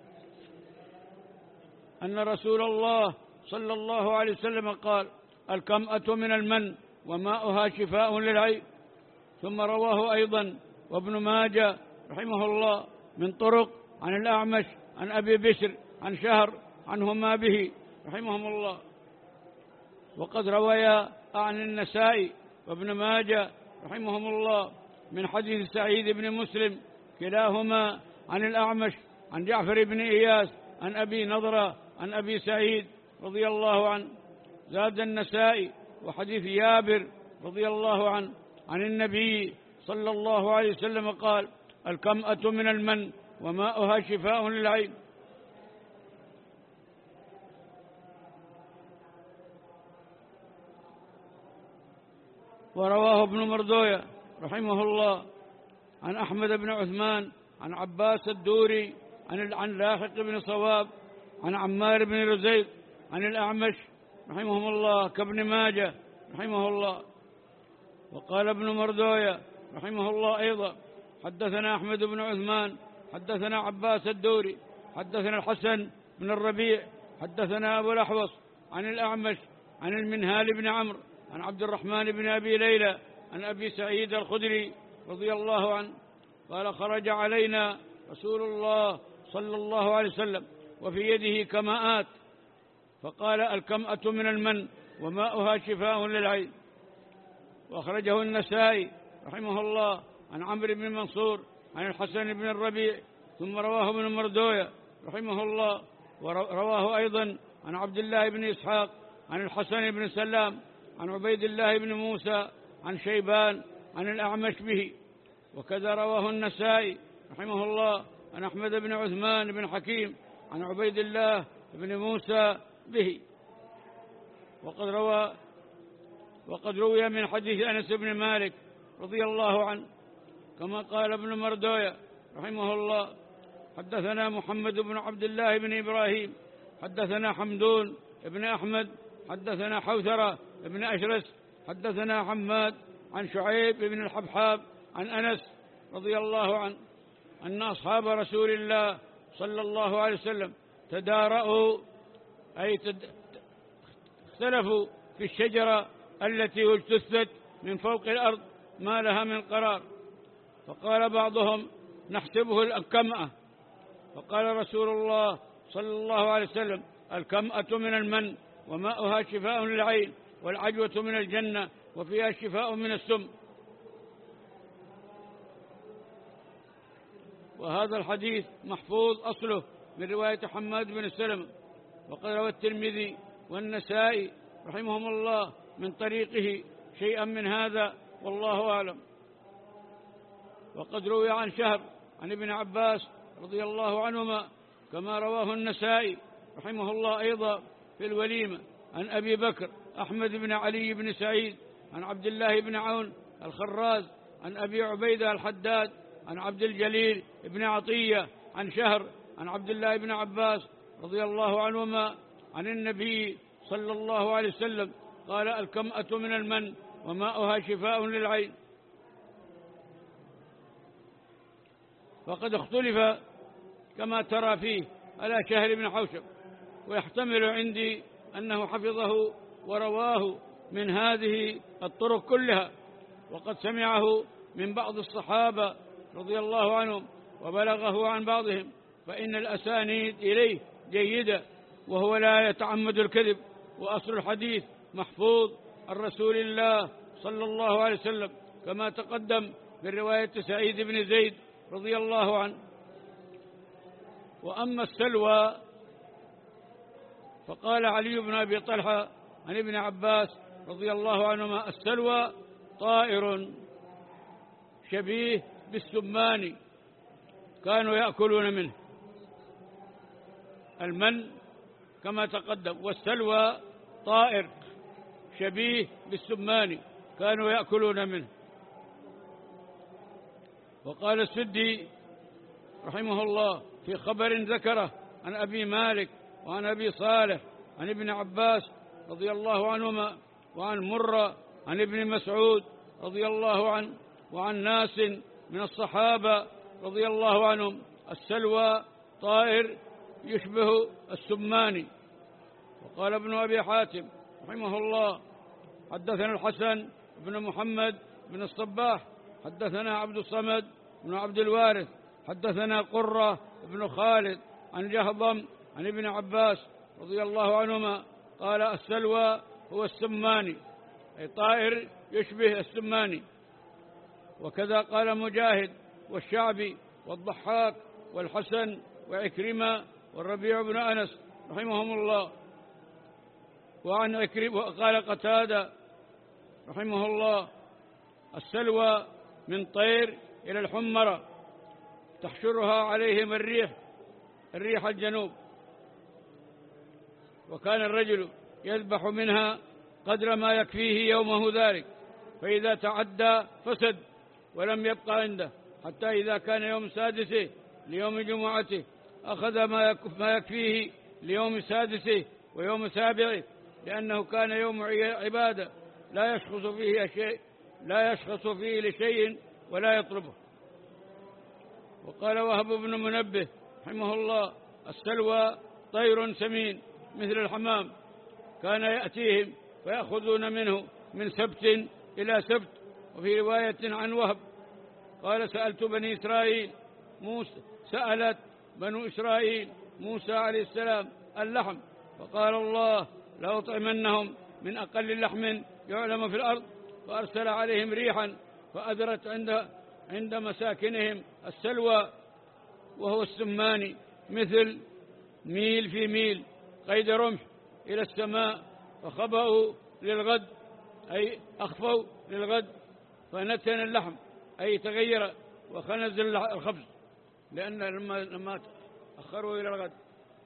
أن رسول الله صلى الله عليه وسلم قال: الكمأة من المن وماؤها شفاء للعين. ثم رواه أيضا وابن ماجه رحمه الله من طرق عن الأعمش عن أبي بشر عن شهر عنهما به رحمهم الله. وقد رويا عن النسائي وابن ماجه رحمهم الله من حديث سعيد بن مسلم كلاهما عن الأعمش عن جعفر بن إياس عن أبي نضرة عن أبي سعيد رضي الله عنه. زاد النسائي: وحديث جابر رضي الله عنه عن النبي صلى الله عليه وسلم قال: الكمأة من المن وماؤها شفاء للعين. ورواه ابن مردوية رحمه الله عن أحمد بن عثمان عن عباس الدوري عن عن لاحق بن صواب عن عمار بن رزيق عن الأعمش رحمهم الله كابن ماجه رحمه الله. وقال ابن مردوية رحمه الله أيضا: حدثنا أحمد بن عثمان حدثنا عباس الدوري حدثنا الحسن بن الربيع حدثنا أبو الأحوص عن الأعمش عن المنهال بن عمرو عن عبد الرحمن بن أبي ليلى عن أبي سعيد الخدري رضي الله عنه قال: خرج علينا رسول الله صلى الله عليه وسلم وفي يده كماءات، فقال: الكمأة من المن وماؤها شفاء للعين. وأخرجه النسائي رحمه الله عن عمرو بن منصور عن الحسن بن الربيع، ثم رواه ابن مردوية رحمه الله، ورواه أيضا عن عبد الله بن إسحاق عن الحسن بن سلام عن عبيد الله بن موسى عن شيبان عن الأعمش به. وكذا رواه النسائي رحمه الله عن أحمد بن عثمان بن حكيم عن عبيد الله بن موسى به. وقد روى وقد روي من حديث أنس بن مالك رضي الله عنه كما قال ابن مردوية رحمه الله: حدثنا محمد بن عبد الله بن إبراهيم حدثنا حمدون بن أحمد حدثنا حوثرة بن أشرس حدثنا حماد عن شعيب بن الحبحاب عن أنس رضي الله عنه أن أصحاب رسول الله صلى الله عليه وسلم تدارأوا أي اختلفوا في الشجرة التي اجتثت من فوق الأرض ما لها من قرار، فقال بعضهم: نحسبه الكمأة، فقال رسول الله صلى الله عليه وسلم: الكمأة من المن وماؤها شفاء للعين، والعجوة من الجنة وفيها شفاء من السم. وهذا الحديث محفوظ أصله من رواية حماد بن سلمة، وقد روى الترمذي والنسائي رحمهم الله من طريقه شيئا من هذا، والله أعلم. وقد روي عن شهر عن ابن عباس رضي الله عنهما كما رواه النسائي رحمه الله أيضا في الوليمة عن أبي بكر أحمد بن علي بن سعيد عن عبد الله بن عون الخراز عن أبي عبيدة الحداد عن عبد الجليل بن عطية عن شهر عن عبد الله بن عباس رضي الله عنهما عن النبي صلى الله عليه وسلم قال: الكمأة من المن وماؤها شفاء للعين. وقد اختلف كما ترى فيه على شهر بن حوشب، ويحتمل عندي أنه حفظه ورواه من هذه الطرق كلها، وقد سمعه من بعض الصحابة رضي الله عنهم وبلغه عن بعضهم، فإن الأسانيد إليه جيدة، وهو لا يتعمد الكذب، وأصل الحديث محفوظ عن رسول الله صلى الله عليه وسلم كما تقدم من رواية سعيد بن زيد رضي الله عنه. وأما السلوى فقال علي بن أبي طلحة عن ابن عباس رضي الله عنهما: السلوى طائر شبيه بالسمان كانوا يأكلون منه. المن كما تقدم، والسلوى طائر شبيه بالسمان كانوا يأكلون منه. وقال السدي رحمه الله في خبر ذكره عن أبي مالك وعن أبي صالح عن ابن عباس رضي الله عنهما وعن مرة عن ابن مسعود رضي الله عنه وعن ناس من الصحابة رضي الله عنهم: السلوى طائر يشبه السمان. وقال ابن أبي حاتم رحمه الله: حدثنا الحسن بن محمد بن الصباح حدثنا عبد الصمد بن عبد الوارث حدثنا قرة بن خالد عن جهضم عن ابن عباس رضي الله عنهما قال: السلوى هو السماني، أي طائر يشبه السماني. وكذا قال مجاهد والشعبي والضحاك والحسن وعكرمة والربيع بن أنس رحمهم الله. وعن عكرمة قال قتادة رحمه الله: السلوى من طير إلى الحمرة تحشرها عليهم الريح الريح الجنوب، وكان الرجل يذبح منها قدر ما يكفيه يومه ذلك، فإذا تعدى فسد ولم يبقى عنده، حتى إذا كان يوم سادسه ليوم جمعته أخذ ما يكفيه ليوم سادسه ويوم سابعه، لأنه كان يوم عبادة لا يشخص فيه شيء لا يشخص فيه لشيء ولا يطلبه. وقال وهب بن منبه رحمه الله: السلوى طير سمين مثل الحمام، كان يأتيهم فيأخذون منه من سبت إلى سبت. وفي رواية عن وهب قال: سألت بني إسرائيل موسى سألت بنو إسرائيل موسى عليه السلام اللحم، فقال الله: لأطعمنهم من أقل اللحم يعلم في الأرض، فأرسل عليهم ريحا فأذرت عند عند مساكنهم السلوى، وهو السماني، مثل ميل في ميل قيد رمح إلى السماء، فخبأوا للغد أي أخفوا للغد، فنتن اللحم أي تغير وخنز الخبز، لأن لما لما أخروا إلى الغد.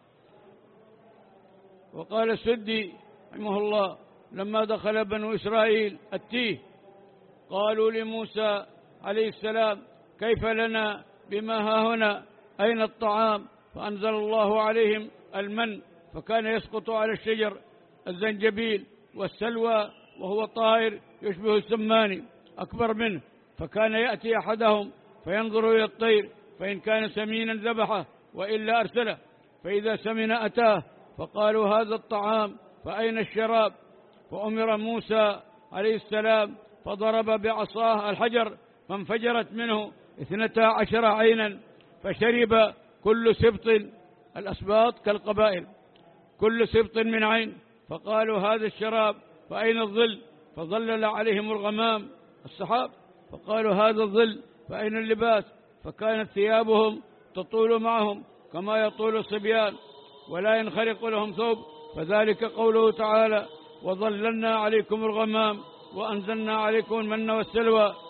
وقال السدي رحمه الله لما دخل بنو إسرائيل التيه قالوا لموسى عليه السلام كيف لنا بما ها هنا، أين الطعام؟ فأنزل الله عليهم المن، فكان يسقط على الشجر الزنجبيل والسلوى وهو طائر يشبه السمان أكبر منه، فكان يأتي أحدهم فينظر إلى الطير فإن كان سمينا ذبحه وإلا أرسله، فإذا سمن أتاه، فقالوا هذا الطعام فأين الشراب؟ فأمر موسى عليه السلام فضرب بعصاه الحجر فانفجرت منه اثنتا عشر عينا، فشرب كل سبط، الأسباط كالقبائل، كل سبط من عين، فقالوا هذا الشراب فأين الظل؟ فظلل عليهم الغمام السحاب، فقالوا هذا الظل فأين اللباس؟ فكانت ثيابهم تطول معهم كما يطول الصبيان ولا ينخرق لهم ثوب، فذلك قوله تعالى وظللنا عليكم الغمام وأنزلنا عليكم المن والسلوى